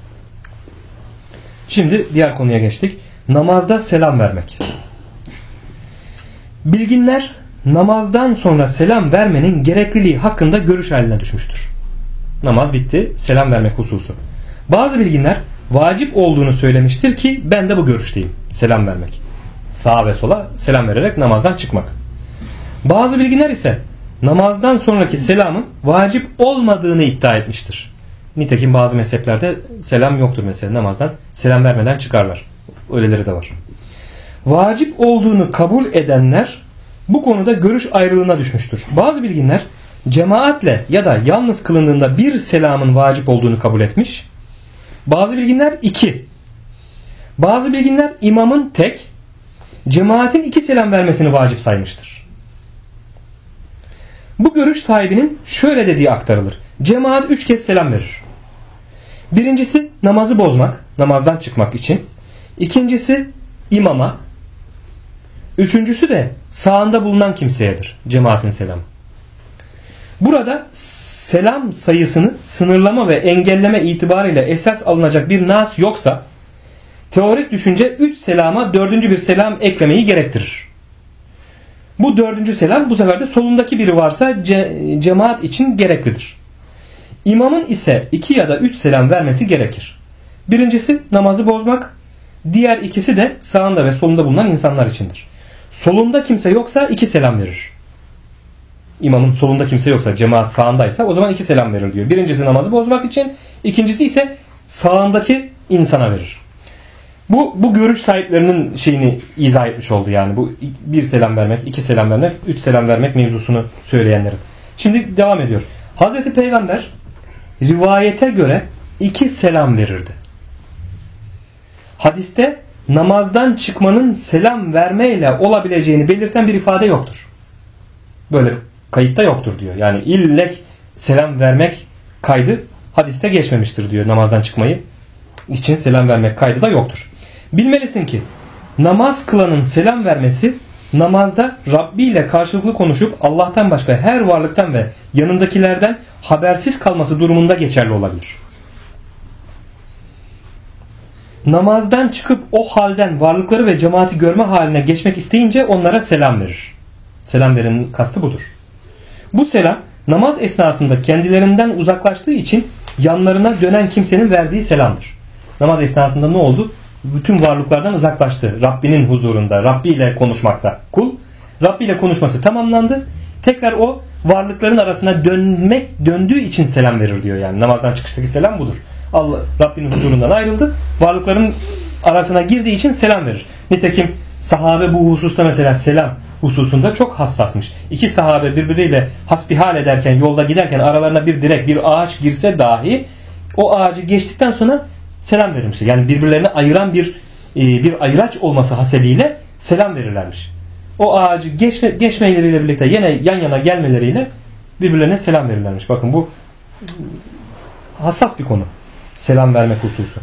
Şimdi diğer konuya geçtik. Namazda selam vermek. Bilginler namazdan sonra selam vermenin gerekliliği hakkında görüş haline düşmüştür. Namaz bitti, selam vermek hususu. Bazı bilginler vacip olduğunu söylemiştir ki ben de bu görüşteyim. Selam vermek. Sağa ve sola selam vererek namazdan çıkmak. Bazı bilginler ise namazdan sonraki selamın vacip olmadığını iddia etmiştir. Nitekim bazı mezheplerde selam yoktur mesela. Namazdan selam vermeden çıkarlar. Öyleleri de var. Vacip olduğunu kabul edenler bu konuda görüş ayrılığına düşmüştür. Bazı bilginler cemaatle ya da yalnız kılındığında bir selamın vacip olduğunu kabul etmiş. Bazı bilginler 2. Bazı bilginler imamın tek, cemaatin 2 selam vermesini vacip saymıştır. Bu görüş sahibinin şöyle dediği aktarılır. Cemaat 3 kez selam verir. Birincisi namazı bozmak, namazdan çıkmak için. İkincisi imama. Üçüncüsü de sağında bulunan kimseyedir. Cemaatin selamı. Burada selam sayısını sınırlama ve engelleme itibariyle esas alınacak bir nas yoksa teorik düşünce 3 selama 4. bir selam eklemeyi gerektirir. Bu 4. selam bu sefer de solundaki biri varsa cemaat için gereklidir. İmamın ise 2 ya da 3 selam vermesi gerekir. Birincisi namazı bozmak, diğer ikisi de sağında ve solunda bulunan insanlar içindir. Solunda kimse yoksa 2 selam verir. İmamın solunda kimse yoksa, cemaat sağındaysa o zaman 2 selam verir diyor. Birincisi namazı bozmak için, ikincisi ise sağındaki insana verir. Bu görüş sahiplerinin şeyini izah etmiş oldu yani. Bu 1 selam vermek, 2 selam vermek, 3 selam vermek mevzusunu söyleyenlerin. Şimdi devam ediyor. Hazreti Peygamber rivayete göre 2 selam verirdi. Hadiste namazdan çıkmanın selam vermeyle olabileceğini belirten bir ifade yoktur. Böyle kayıtta yoktur diyor. Yani illek selam vermek kaydı hadiste geçmemiştir diyor. Namazdan çıkmayı için selam vermek kaydı da yoktur. Bilmelisin ki namaz kılanın selam vermesi namazda Rabbi ile karşılıklı konuşup Allah'tan başka her varlıktan ve yanındakilerden habersiz kalması durumunda geçerli olabilir. Namazdan çıkıp o halden varlıkları ve cemaati görme haline geçmek isteyince onlara selam verir. Selam verenin kastı budur. Bu selam namaz esnasında kendilerinden uzaklaştığı için yanlarına dönen kimsenin verdiği selamdır. Namaz esnasında ne oldu? Bütün varlıklardan uzaklaştı. Rabbinin huzurunda, Rabbi ile konuşmakta. Kul, Rabbi ile konuşması tamamlandı. Tekrar o varlıkların arasına döndüğü için selam verir diyor yani. Namazdan çıkıştaki selam budur. Allah Rabbinin huzurundan ayrıldı. Varlıkların arasına girdiği için selam verir. Nitekim sahabe bu hususta mesela selam hususunda çok hassasmış. 2 sahabe birbiriyle hasbihal ederken, yolda giderken aralarına bir direk, bir ağaç girse dahi o ağacı geçtikten sonra selam verilmiş. Yani birbirlerini ayıran bir ayıraç olması hasebiyle selam verirlermiş. O ağacı geçmeleriyle birlikte yine yan yana gelmeleriyle birbirlerine selam verirlermiş. Bakın bu hassas bir konu. Selam vermek hususu.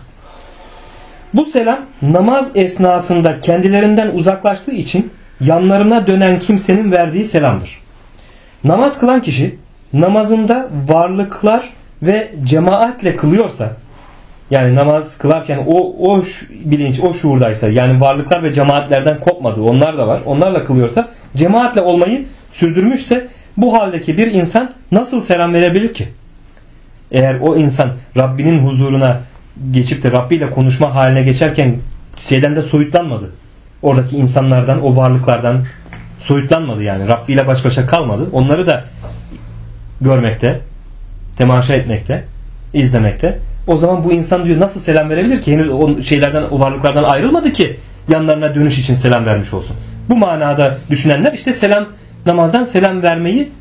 Bu selam namaz esnasında kendilerinden uzaklaştığı için yanlarına dönen kimsenin verdiği selamdır. Namaz kılan kişi namazında varlıklar ve cemaatle kılıyorsa, yani namaz kılarken o bilinç, o şuurdaysa, yani varlıklar ve cemaatlerden kopmadığı, onlar da var, onlarla kılıyorsa, cemaatle olmayı sürdürmüşse bu haldeki bir insan nasıl selam verebilir ki? Eğer o insan Rabbinin huzuruna geçip de Rabbi ile konuşma haline geçerken şeyden de soyutlanmadı. Oradaki insanlardan, o varlıklardan soyutlanmadı yani. Rabbi ile baş başa kalmadı. Onları da görmekte, temaşa etmekte, izlemekte. O zaman bu insan diyor nasıl selam verebilir ki? Henüz o şeylerden, o varlıklardan ayrılmadı ki yanlarına dönüş için selam vermiş olsun. Bu manada düşünenler işte namazdan selam vermeyi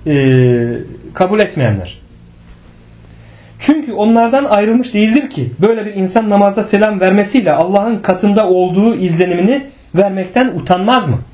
kabul etmeyenler. Çünkü onlardan ayrılmış değildir ki böyle bir insan namazda selam vermesiyle Allah'ın katında olduğu izlenimini vermekten utanmaz mı?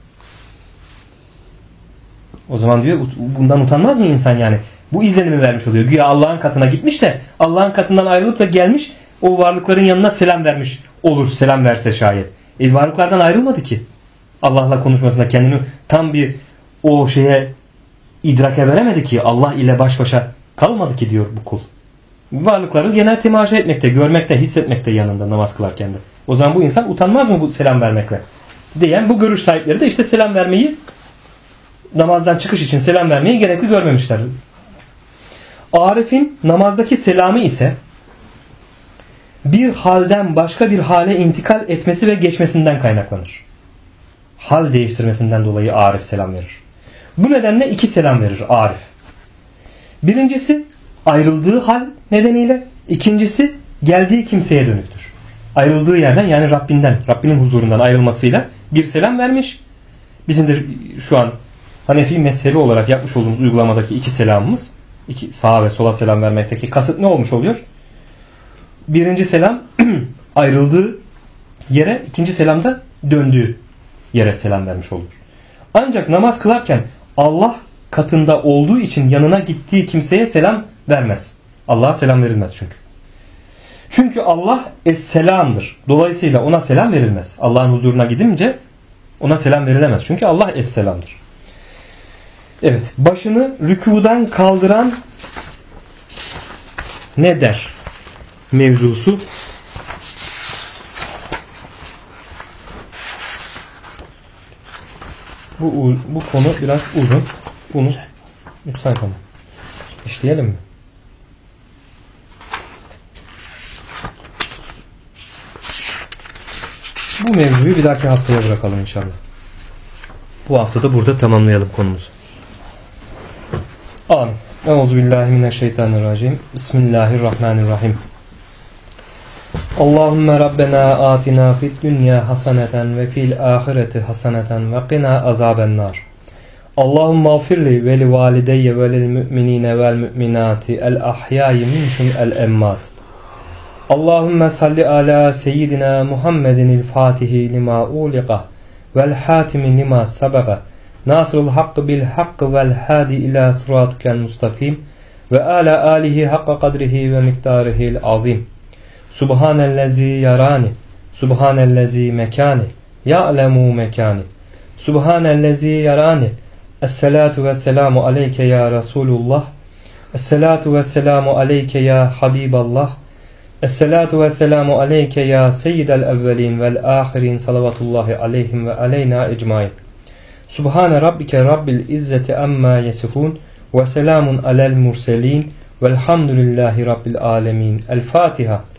O zaman diyor bundan utanmaz mı insan yani? Bu izlenimi vermiş oluyor. Güya Allah'ın katına gitmiş de Allah'ın katından ayrılıp da gelmiş o varlıkların yanına selam vermiş olur, selam verse şayet. Varlıklardan ayrılmadı ki. Allah'la konuşmasında kendini tam bir o şeye idrake veremedi ki. Allah ile baş başa kalmadı ki diyor bu kul. Varlıkları genel temaşa etmekte, görmekte, hissetmekte yanında namaz kılarken de. O zaman bu insan utanmaz mı bu selam vermekle? Diyen bu görüş sahipleri de işte selam vermeyi, namazdan çıkış için selam vermeyi gerekli görmemişler. Arif'in namazdaki selamı ise bir halden başka bir hale intikal etmesi ve geçmesinden kaynaklanır. hal değiştirmesinden dolayı Arif selam verir. Bu nedenle 2 selam verir Arif. Birincisi ayrıldığı hal nedeniyle, ikincisi geldiği kimseye dönüktür. Ayrıldığı yerden, yani Rabbinin huzurundan ayrılmasıyla bir selam vermiş. Bizim de şu an Hanefi mezhebi olarak yapmış olduğumuz uygulamadaki 2 selamımız, sağa ve sola selam vermekteki kasıt ne olmuş oluyor? Birinci selam ayrıldığı yere, ikinci selamda döndüğü yere selam vermiş olur. Ancak namaz kılarken Allah katında olduğu için yanına gittiği kimseye selam vermez. Allah'a selam verilmez çünkü. Çünkü Allah es-selam'dır. Dolayısıyla ona selam verilmez. Allah'ın huzuruna gidince ona selam verilemez. Çünkü Allah es-selam'dır. Evet, başını rükûdan kaldıran ne der mevzusu. Bu konu biraz uzun. Bunu müsait ama işleyelim mi? Bu mevzuyu bir dahaki haftaya bırakalım inşallah. Bu hafta da burada tamamlayalım konumuzu. Amin. Euzubillahimineşşeytanirracim. Bismillahirrahmanirrahim. Allahümme Rabbena atina fid dünya haseneten ve fil ahireti haseneten ve qina azabennar. Allahümme afirli ve li valideyye ve lil müminine vel müminati el ahyayi minhum el emmat. Allahümme salli ala seyyidina Muhammedinil fatihi lima uliqa vel hatimi lima sabaga nasrul hakkı bil hakkı vel hadi ila sıratikel mustakim ve ala alihi hakka kadrihi ve miktarihil azim. Subhanellezi yarani, subhanellezi mekani, ya'lemu mekani, subhanellezi yarani. Esselatu ve selamu aleyke ya Resulullah, esselatu ve selamu aleyke ya Habiballah, esselatu ve selamu aleyke ya seyyidel evvelin vel ahirin salavatullahi aleyhim ve aleyna ecmain. Subhane rabbike rabbil izzeti amma yesifun ve selamun alel murselin velhamdülillahi rabbil alemin. El Fatiha.